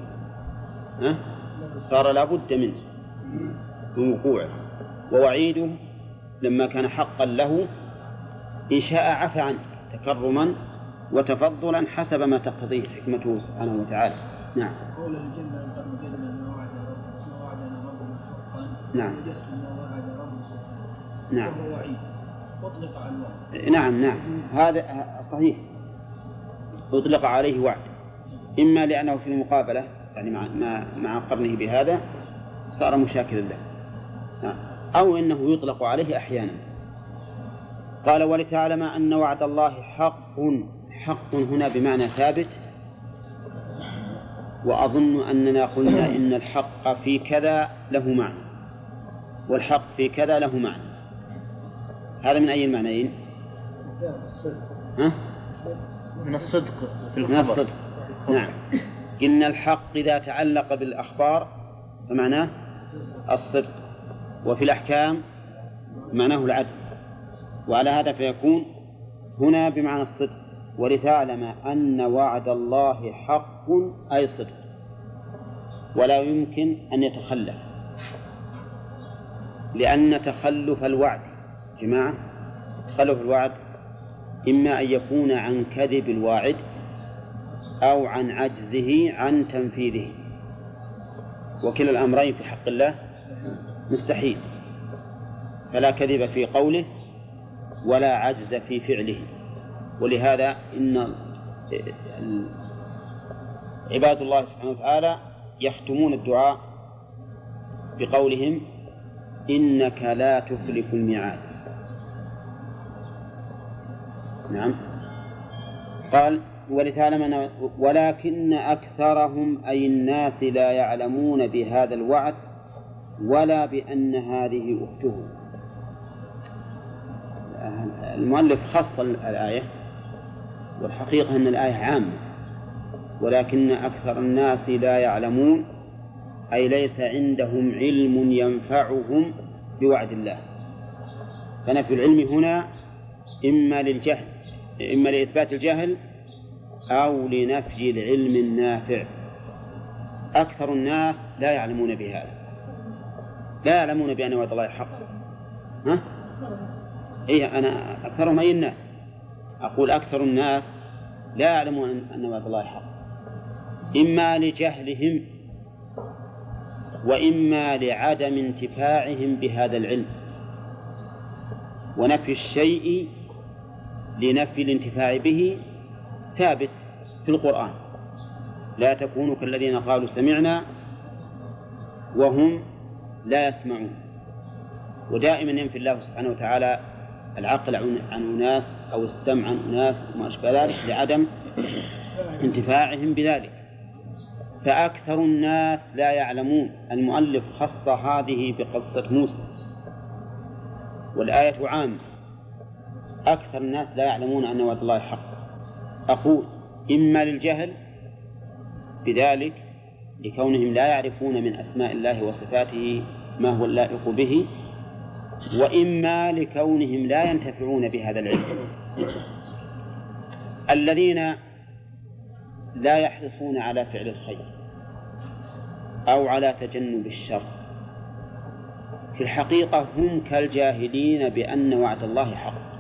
صار لا بد منه من وقوعه، ووعيده لما كان حقا له إن شاء عفى عنه تكرما وتفضلا حسب ما تقتضيه حكمته سبحانه وتعالى. نعم. قول الجنة أن وجدنا ما وعدنا ربنا حقا. نعم. وجدت ما وعد ربنا. نعم. وهو وعيد أطلق على الوعد. نعم هذا صحيح، أطلق عليه وعد، إما لأنه في المقابلة يعني مع قرنه بهذا صار مشاكلا له، أو إنه يطلق عليه أحيانا. قال: ولتعلم أن وعد الله حق. حق هنا بمعنى ثابت، وأظن أننا قلنا إن الحق في كذا له معنى والحق في كذا له معنى. هذا من أي المعنيين؟ من الصدق في الخبر. من الصدق. نعم. إن الحق إذا تعلق بالأخبار فمعناه الصدق، وفي الأحكام معناه العدل، وعلى هذا فيكون هنا بمعنى الصدق. ولتعلم أن وعد الله حق أي صدق، ولا يمكن أن يتخلف، لأن تخلف الوعد جماعة تخلف الوعد إما أن يكون عن كذب الواعد أو عن عجزه عن تنفيذه، وكلا الأمرين في حق الله مستحيل، فلا كذب في قوله ولا عجز في فعله. ولهذا إن عباد الله سبحانه وتعالى يختمون الدعاء بقولهم: إنك لا تخلف الميعاد. نعم. قال: ولتعلم ولكن أكثرهم أي الناس لا يعلمون بهذا الوعد ولا بأن هذه أخته. المؤلف خص الآية، والحقيقة أن الآية عامة، ولكن أكثر الناس لا يعلمون أي ليس عندهم علم ينفعهم بوعد الله. فنفي العلم هنا إما للجهل، إما لإثبات الجهل أو لنفي العلم النافع. أكثر الناس لا يعلمون بهذا، لا يعلمون بأن وعد الله حق. إيه، أنا أكثرهم أي الناس، أقول أكثر الناس لا يعلمون أن وعد الله حق، إما لجهلهم وإما لعدم انتفاعهم بهذا العلم. ونفي الشيء لنفي الانتفاع به ثابت في القرآن: لا تكونوا كالذين قالوا سمعنا وهم لا يسمعون. ودائما ينفي الله سبحانه وتعالى العقل عن أناس أو السمع عن أناس وما أشبه ذلك لعدم انتفاعهم بذلك. فأكثر الناس لا يعلمون. المؤلف خص هذه بقصة موسى، والآية عامة. أكثر الناس لا يعلمون أن وعد الله حق. أقول إما للجهل بذلك لكونهم لا يعرفون من أسماء الله وصفاته ما هو اللائق به، وإما لكونهم لا ينتفعون بهذا العلم. الذين لا يحرصون على فعل الخير أو على تجنب الشر في الحقيقة هم كالجاهلين بأن وعد الله حق،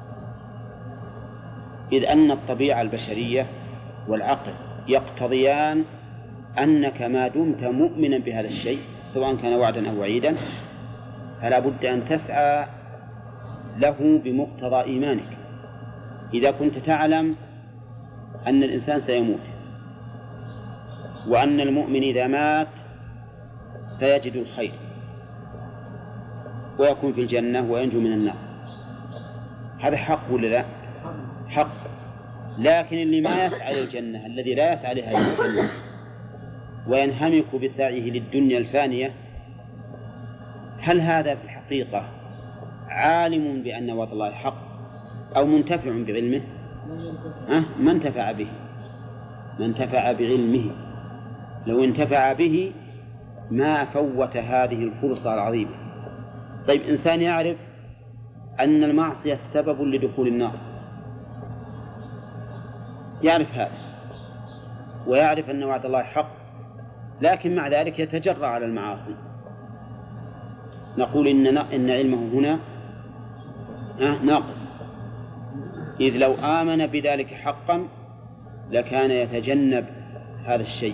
إذ أن الطبيعة البشرية والعقل يقتضيان أنك ما دمت مؤمنا بهذا الشيء سواء كان وعدا أو وعيدا فلا بد أن تسعى له بمقتضى إيمانك. إذا كنت تعلم أن الإنسان سيموت وأن المؤمن إذا مات سيجد الخير ويكون في الجنة وينجو من النار، هذا حق ولا لا؟ حق. لكن اللي ما يسعى للجنة، الذي لا يسعى لهذه الجنة وينهمك بسعيه للدنيا الفانية، هل هذا في الحقيقة عالم بأن وعد الله حق أو منتفع بعلمه؟ ما انتفع به، ما انتفع بعلمه. لو انتفع به ما فوت هذه الفرصة العظيمة. طيب إنسان يعرف أن المعصية سبب لدخول النار، يعرف هذا ويعرف أن وعد الله حق، لكن مع ذلك يتجرأ على المعاصي، نقول إن علمه هنا ناقص، إذ لو آمن بذلك حقا لكان يتجنب هذا الشيء.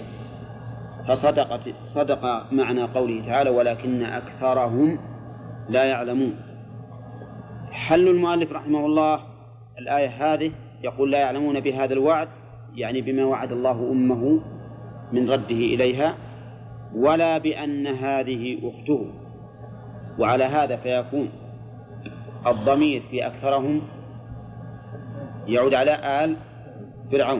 فصدق معنى قوله تعالى ولكن أكثرهم لا يعلمون. حل المؤلف رحمه الله الآية هذه يقول لا يعلمون بهذا الوعد، يعني بما وعد الله أمه من رده إليها، ولا بأن هذه أخته. وعلى هذا فيكون الضمير في أكثرهم يعود على آل فرعون.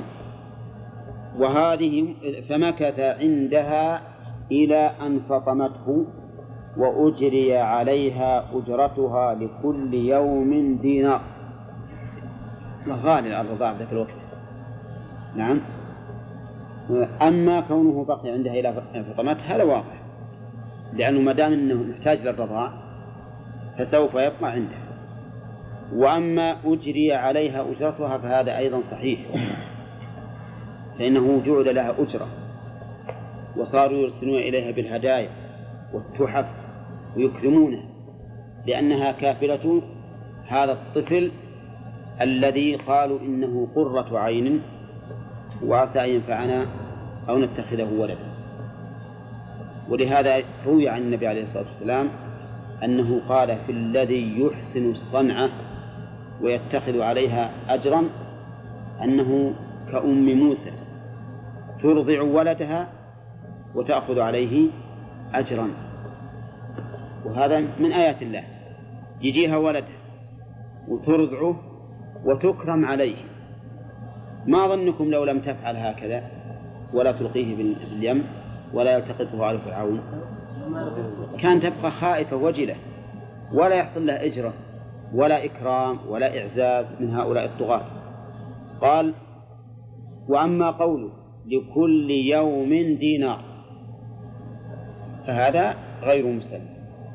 وهذه فمكث عندها إلى أن فطمته وأجري عليها أجرتها لكل يوم دينار. غالي الأرض ضاع ذاك الوقت. نعم. أما كونه بقي عندها إلى أن فطمته هذا واضح، لأنه ما دام أنه محتاج للرضاع فسوف يبقى عنده. وأما أجري عليها أجرتها فهذا أيضا صحيح، فإنه جعل لها أجرة، وصاروا يرسلون إليها بالهدايا والتحف ويكرمونها، لأنها كافلة هذا الطفل الذي قالوا إنه قرة عين وعسى أن ينفعنا أو نتخذه ولدا. ولهذا روي عن النبي عليه الصلاة والسلام أنه قال في الذي يحسن الصنعة ويتخذ عليها أجرا أنه كأم موسى ترضع ولدها وتأخذ عليه أجرا. وهذا من آيات الله، يجيها ولدها وترضعه وتكرم عليه. ما ظنكم لو لم تفعل هكذا ولا تلقيه باليم ولا يلتقطه على فرعون؟ كان تبقى خائفة وجلة، ولا يحصل لها إجرة ولا إكرام ولا إعزاز من هؤلاء الطغاة. قال وأما قوله لكل يوم دينار فهذا غير مسلم،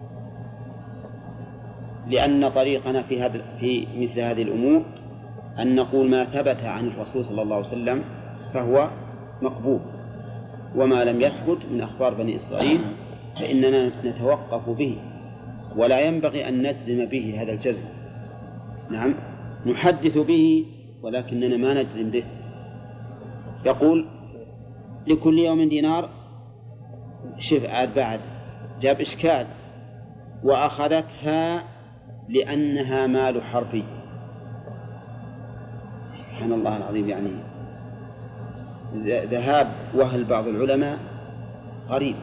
لأن طريقنا في مثل هذه الأمور أن نقول ما ثبت عن الرسول صلى الله عليه وسلم فهو مقبول، وما لم يثبت من أخبار بني إسرائيل فإننا نتوقف به، ولا ينبغي أن نجزم به هذا الجزم. نعم نحدث به ولكننا ما نجزم به. يقول لكل يوم دينار، شوف بعد جاب إشكال وأخذتها لأنها مال حربي. سبحان الله العظيم، يعني ذهاب وهل بعض العلماء غريب.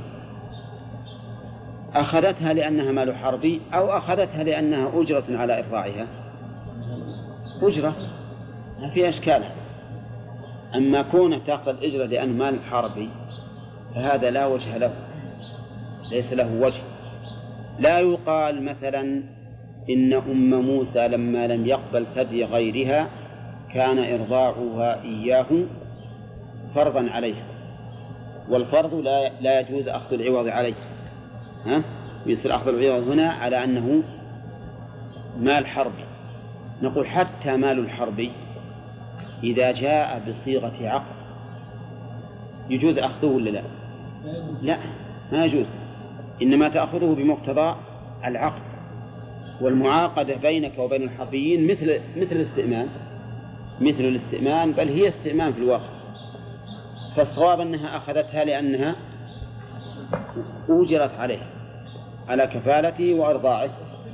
أخذتها لأنها مال حربي أو أخذتها لأنها أجرة على إرضاعها؟ أجرة ما في أشكال. أما كونها تأخذ الأجرة لأنه مال حربي فهذا لا وجه له، ليس له وجه. لا يقال مثلا إن أم موسى لما لم يقبل ثدي غيرها كان إرضاعها إياه فرضا عليها، والفرض لا يجوز أخذ العوض عليه. يصير أخذ العوض هنا على أنه مال حربي. نقول حتى مال الحربي إذا جاء بصيغة عقد يجوز أخذه ولا لا؟ لا، ما يجوز، إنما تأخذه بمقتضى العقد. والمعاقدة بينك وبين الحربيين مثل الاستئمان، بل هي استئمان في الواقع. فالصواب أنها أخذتها لأنها أوجرت عليه على كفالته وإرضاعه.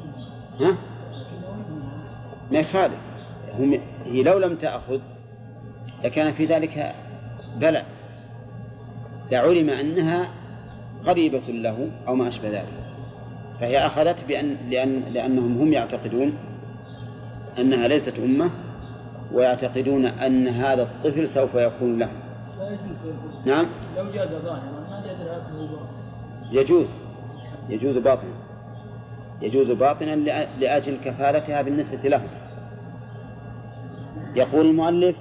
ما يخالف، هي لو لم تأخذ لكان في ذلك بلاء، لعلم أنها قريبة له أو ما أشبه ذلك. فهي أخذت لأنهم هم يعتقدون أنها ليست أمة، ويعتقدون أن هذا الطفل سوف يكون له. نعم لو جاز ظاهرا ما جاز الأصل باطن. يجوز باطنا. يجوز باطنا لأجل كفالتها بالنسبة لهم. يقول المؤلف: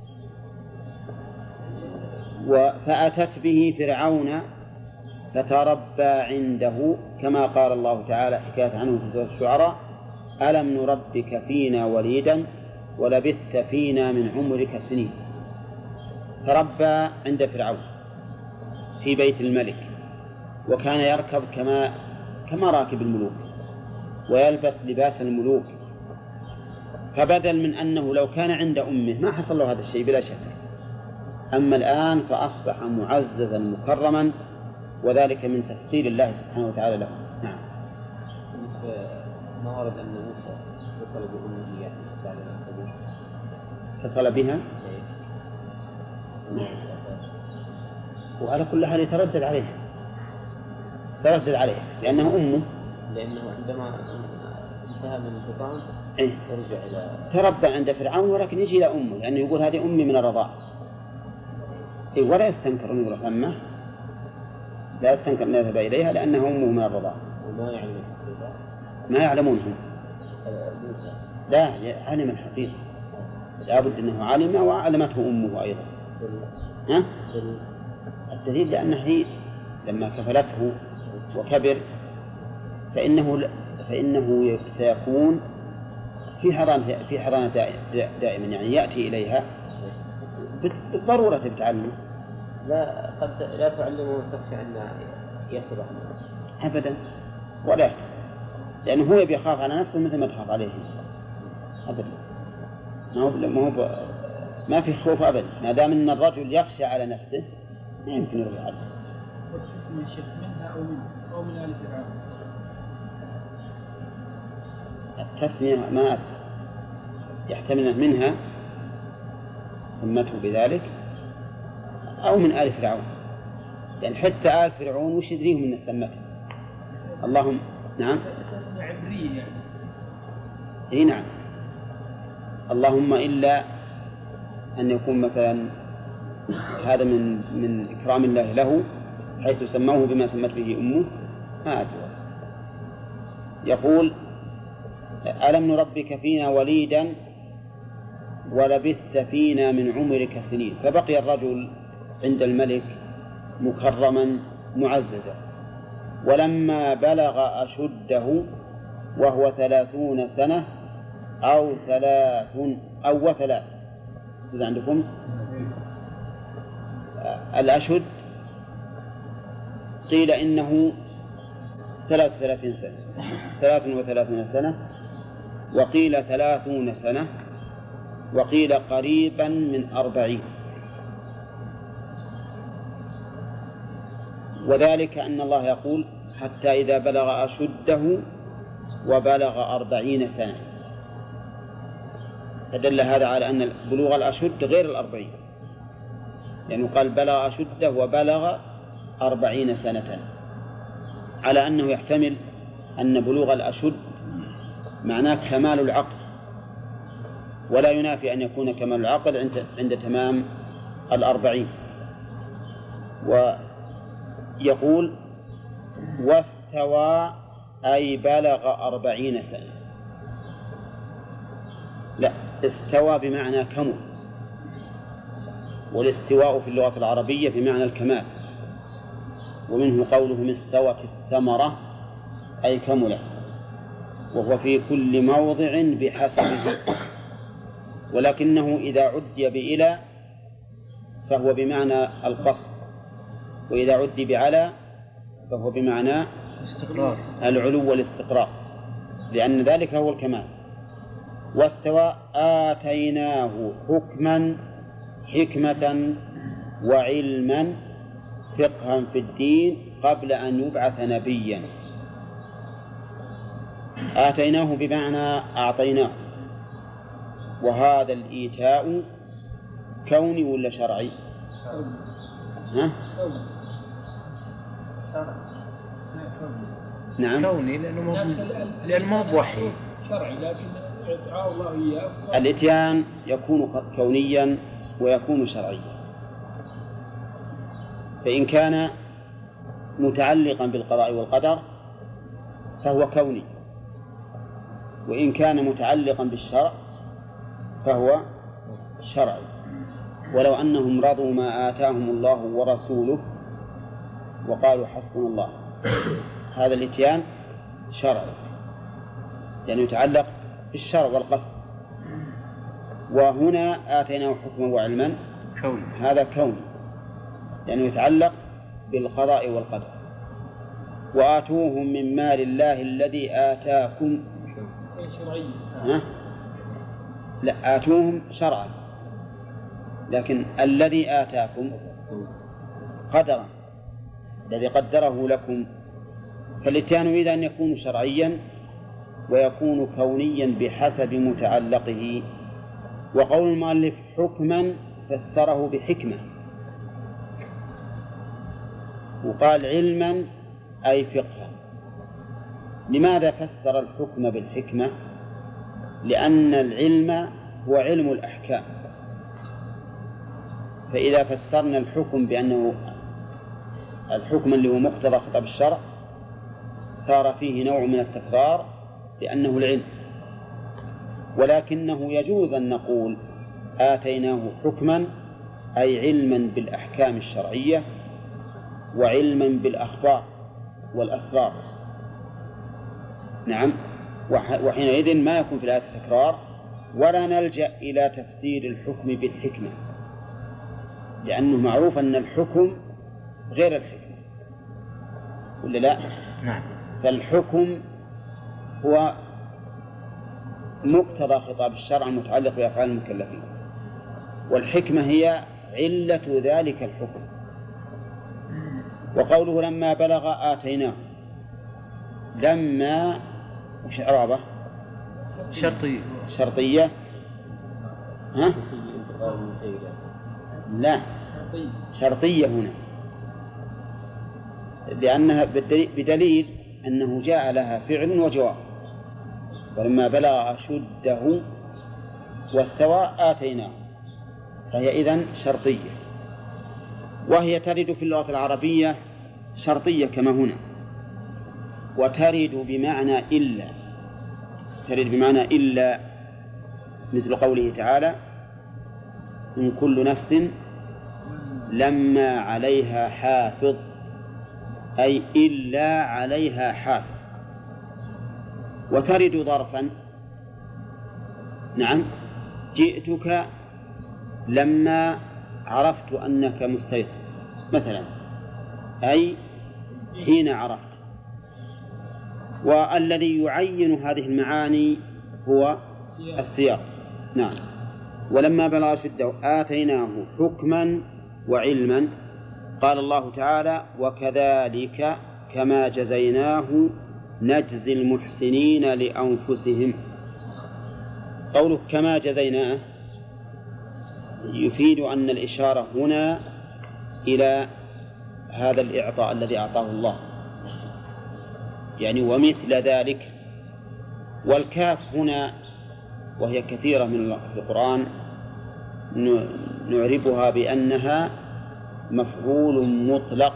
فأتت به فرعون فتربى عنده، كما قال الله تعالى حكاية عنه في سورة الشعراء: ألم نربك فينا وليدا ولبثت فينا من عمرك سنين. تربى عند فرعون في بيت الملك، وكان يركب كما راكب الملوك، ويلبس لباس الملوك، فبدل من أنه لو كان عند أمه ما حصل له هذا الشيء بلا شك، أما الآن فأصبح معززا مكرما، وذلك من تسخير الله سبحانه وتعالى له. نعم. ما ورد أن موسى اتصل بأمه يعني بعد أن تبوه. اتصل بها، وعلى كل حال يتردد عليها لأنها أمه، لأنه عندما انتهى من الفطام يرجع إلى تربى عند فرعون، ولكن يجي إلى أمه لأنه يقول هذه أمي من الرضاع، ولا يستنكر أن يروح أمه، لا يستنكر أن يذهب إليها لأنها أمه من الرضاعة. وما ما يعلمونهم. لا، علم الحقيقة، لابد أنه علم وعلمته أمه أيضا. ها؟ الدليل لأنه هي لما كفلته وكبر فإنه سيكون في حضانة دائما، يعني يأتي إليها بالضرورة بتعلم. لا، قد لا تعلمه تخشى أن يفترق أبدا، ولا يفترق، لأنه هو بيخاف على نفسه مثل ما تخاف عليه أبدا. ما في خوف أبدا، ما دام أن الرجل يخشى على نفسه ما يمكن يروح عليه. والحكم الشيخ منها أو من آل فرعون. التسمية ما يحتمل منها سمته بذلك أو من آل فرعون، يعني حتى آل فرعون وش يدريهم أن سمته. اللهم نعم. تسمية عبرية يعني. إيه نعم. اللهم إلا أن يكون مثلا هذا من إكرام الله له حيث سموه بما سمت به أمه، ما أدري. يقول: ألم نربك فينا وليدا ولبثت فينا من عمرك سنين. فبقي الرجل عند الملك مكرما معززا، ولما بلغ أشده وهو 30 سنة أو 3 عندكم الأشد، قيل إنه 33 سنة، 33 سنة، وقيل 30 سنة، وقيل قريبا من 40. وذلك أن الله يقول: حتى إذا بلغ أشده وبلغ 40 سنة، فدل هذا على أن بلوغ الأشد غير 40، يعني قال بلغ أشده وبلغ 40 سنة، على أنه يحتمل أن بلوغ الأشد معناه كمال العقل، ولا ينافي أن يكون كمال العقل عند تمام 40. ويقول: واستوى أي بلغ 40 سنة. لا، استوى بمعنى كمل، والاستواء في اللغة العربية بمعنى الكمال، ومنه قولهم استوت الثمرة أي كملت، وهو في كل موضع بحسبه، ولكنه إذا عدي بإلى فهو بمعنى القصد، وإذا عدي بعلى فهو بمعنى العلو والاستقرار، لأن ذلك هو الكمال. واستوى آتيناه حكما حكمة وعلما فقها في الدين قبل أن يبعث نبيا. آتيناه بمعنى أعطيناه، وهذا الإيتاء كوني ولا شرعي؟ ها؟ نعم كوني لأنه ما بوحي شرعي، لكن إعطاء الله إياه. الإتيان يكون كونيا ويكون شرعيا، فإن كان متعلقا بالقضاء والقدر فهو كوني، وإن كان متعلقا بالشرع فهو شرعي. ولو أنهم رضوا ما آتاهم الله ورسوله وقالوا حسبنا الله، هذا الإتيان شرعي يعني يتعلق بالشرع والقصد. وهنا آتيناه حكما وعلما هذا كوني يعني يتعلق بالقضاء والقدر. وآتوهم من مال الله الذي آتاكم شرعية. لا، آتوهم شرعا، لكن الذي آتاكم قدرا، الذي قدره لكم. فالإتيان إذا أن يكون شرعيا ويكون كونيا بحسب متعلقه. وقول المؤلف حكما فسره بحكمة، وقال علما أي فقها. لماذا فسر الحكم بالحكمة؟ لأن العلم هو علم الأحكام، فإذا فسرنا الحكم بأنه الحكم اللي هو مقتضى خطاب الشرع صار فيه نوع من التكرار لأنه العلم. ولكنه يجوز أن نقول آتيناه حكما أي علما بالأحكام الشرعية وعلما بالأخبار والأسرار. نعم. وحينئذ ما يكون في الآية تكرار، ولا نلجأ إلى تفسير الحكم بالحكمة، لأنه معروف أن الحكم غير الحكمة، ولا لا؟ نعم. فالحكم هو مقتضى خطاب الشرع المتعلق بأفعال المكلفين، والحكمة هي علة ذلك الحكم. وقوله لما بلغ آتيناه، لما وش إعرابه؟ شرطية. ها؟ لا، شرطية هنا، لأنها بدليل أنه جاء لها فعل وجواب. ولما بلغ أشده واستوى آتيناه، فهي إذن شرطية. وهي ترد في اللغة العربية شرطية كما هنا، وترد بمعنى إلا، ترد بمعنى إلا، مثل قوله تعالى إن كل نفس لما عليها حافظ، أي إلا عليها حافظ. وترد ظرفا، نعم، جئتك لما عرفت أنك مستيقظ مثلا، أي حين عرفت. والذي يعين هذه المعاني هو السياق. نعم. ولما بلغ أشده آتيناه حكما وعلما. قال الله تعالى وكذلك كما جزيناه نجزي المحسنين لأنفسهم. قوله كما جزيناه يفيد أن الإشارة هنا إلى هذا الإعطاء الذي أعطاه الله، يعني ومثل ذلك. والكاف هنا وهي كثيرة من القرآن نعربها بأنها مفعول مطلق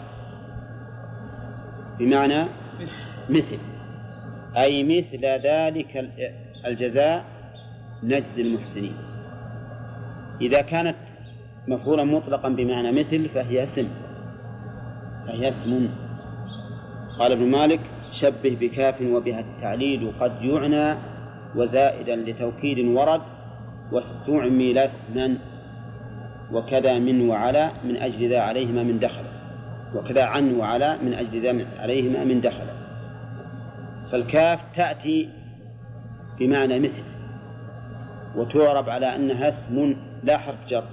بمعنى مثل، أي مثل ذلك الجزاء نجزي المحسنين. إذا كانت مفعولا مطلقا بمعنى مثل فهي اسم، قال ابن مالك شبه بكاف وبها التعليل قد يعنى وزائدا لتوكيد ورد واستعمل اسما، وكذا من وعلى من أجل ذا عليهما من دخل، وكذا عن وعلى من أجل ذا عليهما من دخل. فالكاف تأتي بمعنى مثل وتعرب على أنها اسم لا حرف جر.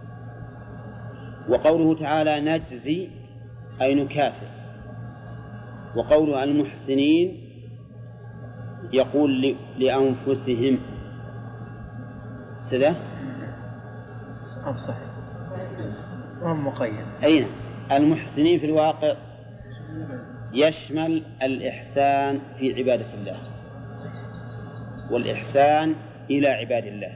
وقوله تعالى نجزي أي نكافئ. وقوله المحسنين يقول لأنفسهم سده صحيح مقيد. أين المحسنين في الواقع يشمل الإحسان في عبادة الله والإحسان إلى عباد الله.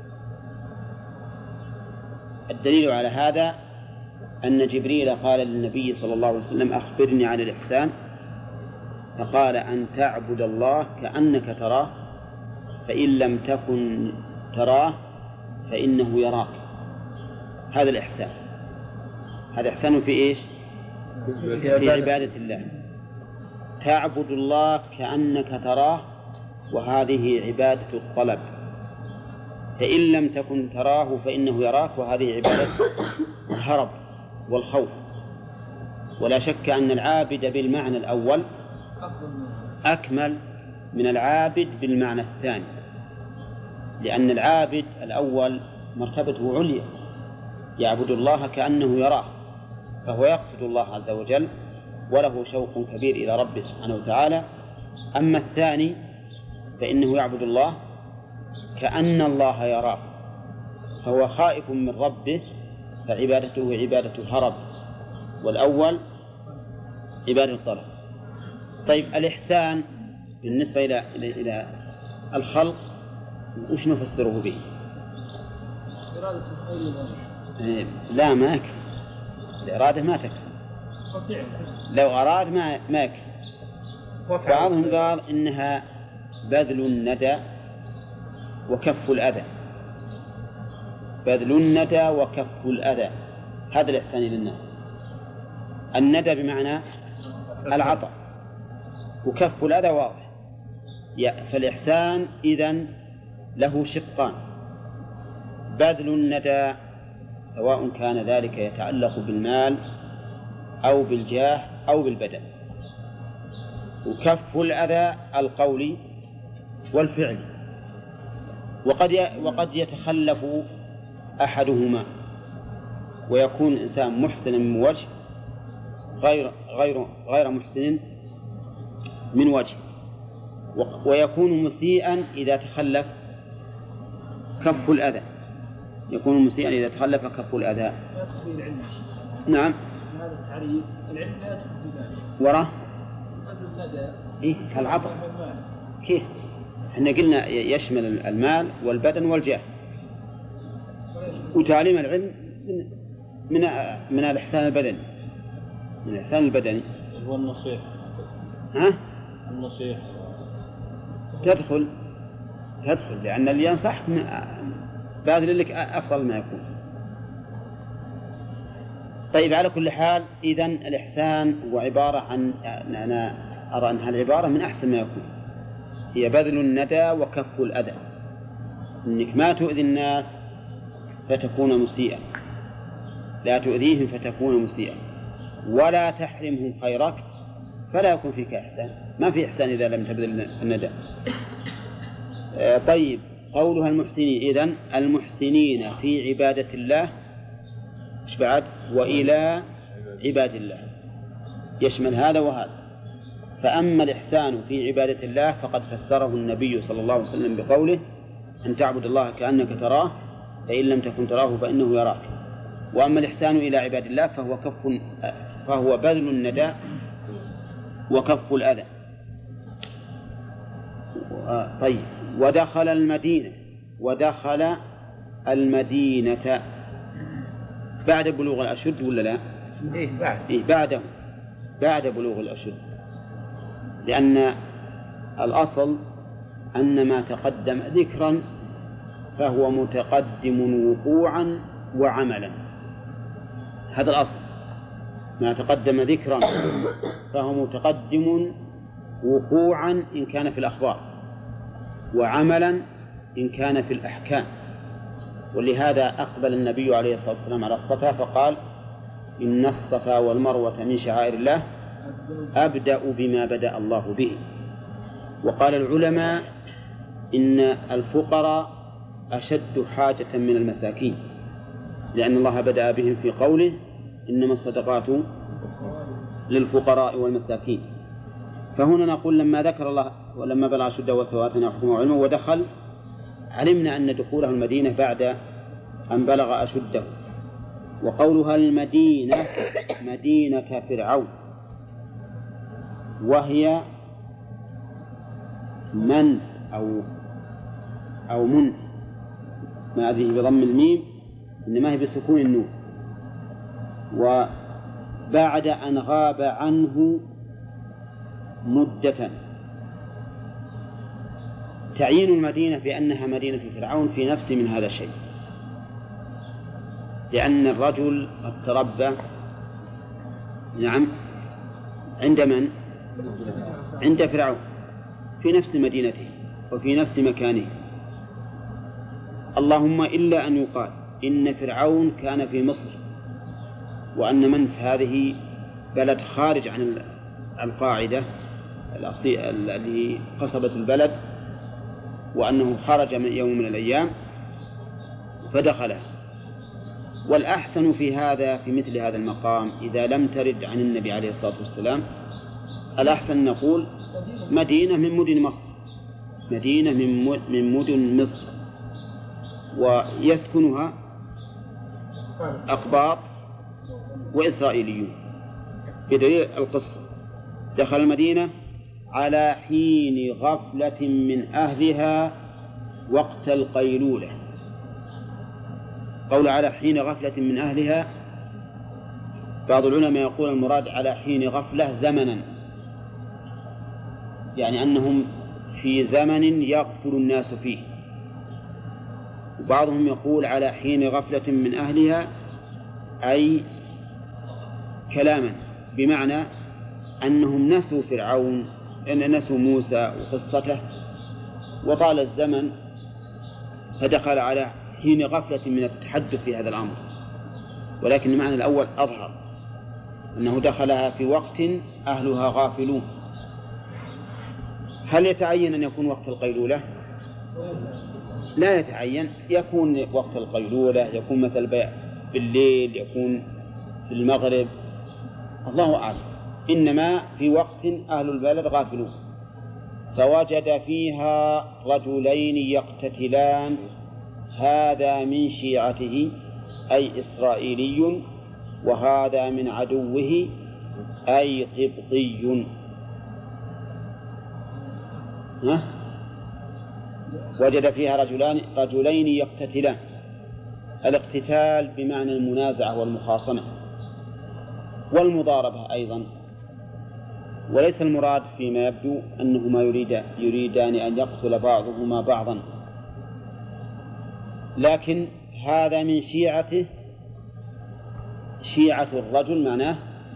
الدليل على هذا أن جبريل قال للنبي صلى الله عليه وسلم أخبرني عن الإحسان، فقال أن تعبد الله كأنك تراه فإن لم تكن تراه فإنه يراك. هذا الإحسان، هذا إحسان في إيش؟ في عبادة الله. تعبد الله كأنك تراه، وهذه عبادة الطلب. فإن لم تكن تراه فإنه يراك، وهذه عبادة الهرب والخوف. ولا شك أن العابد بالمعنى الأول أكمل من العابد بالمعنى الثاني، لأن العابد الأول مرتبته عليا، يعبد الله كأنه يراه، فهو يقصد الله عز وجل وله شوق كبير إلى ربه سبحانه وتعالى. أما الثاني فإنه يعبد الله كأن الله يراه، فهو خائف من ربه، فعبادته عبادة الهرب، والأول عبادة الطلب. طيب الإحسان بالنسبة إلى الخلق وش نفسره به؟ إرادة الخير والخير. لا ما يكفي، الإرادة ما تكفي، لو أراد ما يكفي. بعضهم قال إنها بذل الندى وكف الأذى، بذل الندى وكف الأذى، هذا الإحسان للناس. الندى بمعنى العطاء، وكف الأذى واضح. فالإحسان إذن له شقان: بذل الندى سواء كان ذلك يتعلق بالمال أو بالجاه أو بالبدن، وكف الأذى القولي والفعلي. وقد يتخلف أحدهما ويكون الإنسان محسنا من وجه غير محسن من وجه، ويكون مسيئا إذا تخلف كف الأذى، يكون مسيئا إذا تخلف كف الأذى. نعم، هذا التعريف العلم لا يدخل في ذلك. وراه الندى إيه العطاء. كيف؟ احنا قلنا يشمل المال والبدن والجاه، وتعليم العلم من الإحسان البدني، من الإحسان البدني. والنصيحة. ها؟ النصيحة تدخل لأن اللي ينصحك باذل لك أفضل ما يكون. طيب على كل حال إذن الإحسان هو عبارة عن، أنا أرى أنها العبارة من أحسن ما يكون، هي بذل الندى وكف الأذى، إنك ما تؤذي الناس فتكون مسيئا، لا تؤذيهم فتكون مسيئا، ولا تحرمهم خيرك فلا يكون فيك إحسان. ما في إحسان إذا لم تبذل الندى. طيب قولها المحسنين، إذن المحسنين في عبادة الله إيش بعد؟ وإلى عباد الله، يشمل هذا وهذا. فأما الإحسان في عبادة الله فقد فسره النبي صلى الله عليه وسلم بقوله: أن تعبد الله كأنك تراه فإن لم تكن تراه فإنه يراك. وأما الإحسان إلى عباد الله فهو بذل الندى وكف الأذى. طيب ودخل المدينة بعد بلوغ الأشد ولا لا؟ بعد بلوغ الأشد، لأن الأصل أن ما تقدم ذكرا فهو متقدم وقوعا وعملا. هذا الأصل، ما تقدم ذكرا فهو متقدم وقوعا إن كان في الأخبار، وعملا إن كان في الأحكام. ولهذا أقبل النبي عليه الصلاة والسلام على الصفا فقال: إن الصفا والمروة من شعائر الله أبدأ بما بدأ الله به. وقال العلماء إن الفقراء أشد حاجة من المساكين، لأن الله بدأ بهم في قوله: إنما الصدقات للفقراء والمساكين. فهنا نقول لما ذكر الله ولما بلغ أشده واستوى آتيناه حكما وعلما ودخل، علمنا أن دخوله المدينة بعد أن بلغ أشده. وقولها المدينة مدينة فرعون، وهي من أو من، ما هذه بضم الميم إنما هي بسكون النون. وبعد أن غاب عنه مدة تعيين المدينة بأنها مدينة فرعون في نفس من هذا الشيء، لأن الرجل قد تربى نعم عند من؟ عند فرعون في نفس مدينته وفي نفس مكانه. اللهم إلا أن يقال إن فرعون كان في مصر، وأن منف هذه بلد خارج عن القاعدة التي قصبت البلد، وأنه خرج من يوم من الأيام فدخلها. والأحسن في هذا في مثل هذا المقام إذا لم ترد عن النبي عليه الصلاة والسلام، الأحسن نقول مدينة من مدن مصر، مدينة من مدن مصر، ويسكنها أقباط وإسرائيليون، بدليل القصة دخل المدينة على حين غفلة من أهلها وقت القيلولة. قول على حين غفلة من أهلها، بعض العلماء يقول المراد على حين غفلة زمنا، يعني أنهم في زمن يغفل الناس فيه. وبعضهم يقول على حين غفلة من أهلها أي كلاما، بمعنى أنهم نسوا فرعون، أن نسوا موسى وقصته وطال الزمن، فدخل على حين غفلة من التحدث في هذا الأمر. ولكن المعنى الأول أظهر، أنه دخلها في وقت أهلها غافلون. هل يتعين أن يكون وقت القيلولة؟ لا يتعين، يكون وقت القيلولة، يكون مثل بالليل، يكون في المغرب، الله أعلم. إنما في وقت أهل البلد غافلون. فوجد فيها رجلين يقتتلان، هذا من شيعته أي إسرائيلي، وهذا من عدوه أي قبطي. وجد فيها رجلين يقتتلان، الاقتتال بمعنى المنازعة والمخاصمة والمضاربة أيضا، وليس المراد فيما يبدو أنهما يريدان أن يقتل بعضهما بعضا، لكن هذا من شيعته. شيعة الرجل معناه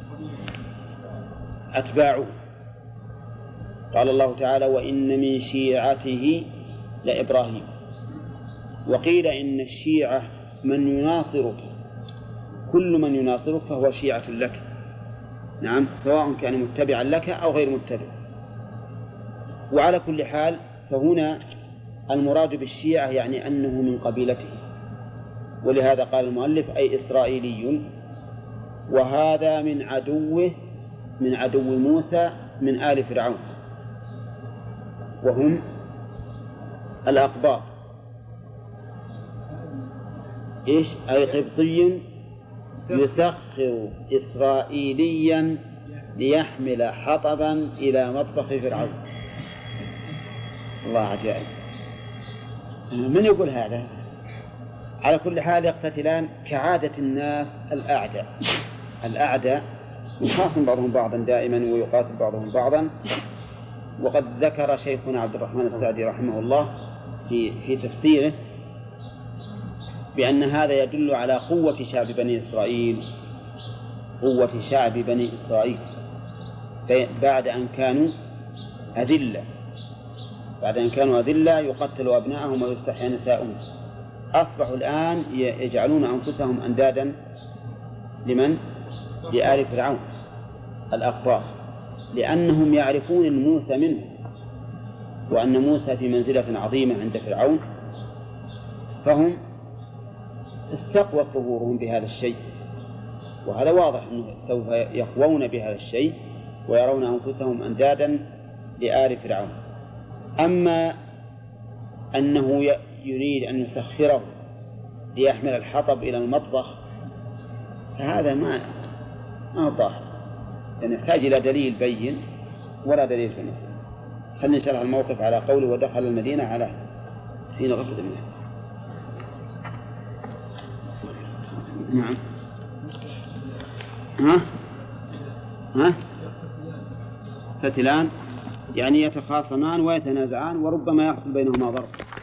أتباعه. قال الله تعالى وإن من شيعته لإبراهيم. وقيل إن الشيعة من يناصرك، كل من يناصرك فهو شيعة لك، نعم، سواء كان متبعا لك أو غير متبع. وعلى كل حال فهنا المراد بالشيعة يعني أنه من قبيلته، ولهذا قال المؤلف أي إسرائيلي. وهذا من عدوه، من عدو موسى من آل فرعون، وهم الأقباط. إيش؟ أي قبطي يسخر إسرائيليا ليحمل حطبا إلى مطبخ فرعون. الله عجائب، من يقول هذا؟ على كل حال يقتتلان كعادة الناس الأعداء يخاصم بعضهم بعضا دائما ويقاتل بعضهم بعضا. وقد ذكر شيخنا عبد الرحمن السعدي رحمه الله في تفسيره بأن هذا يدل على قوة شعب بني إسرائيل، قوة شعب بني إسرائيل بعد أن كانوا أذلة يقتل أبناءهم ويستحيى نساءهم، أصبحوا الآن يجعلون أنفسهم أندادا لمن؟ لآل فرعون الأقباط، لأنهم يعرفون موسى منه، وأن موسى في منزلة عظيمة عند فرعون، فهم استقوى ظهورهم بهذا الشيء. وهذا واضح أنه سوف يقوون بهذا الشيء ويرون أنفسهم أندادا لآل فرعون. أما أنه يريد أن يسخره ليحمل الحطب إلى المطبخ فهذا ما ظاهر، يعني يحتاج إلى دليل بين ولا دليل في المسألة. خلينا نشرح الموقف على قوله ودخل المدينة على حين غفلة منه. نعم. فتلان يعني يتخاصمان ويتنازعان وربما يحصل بينهما ضرب.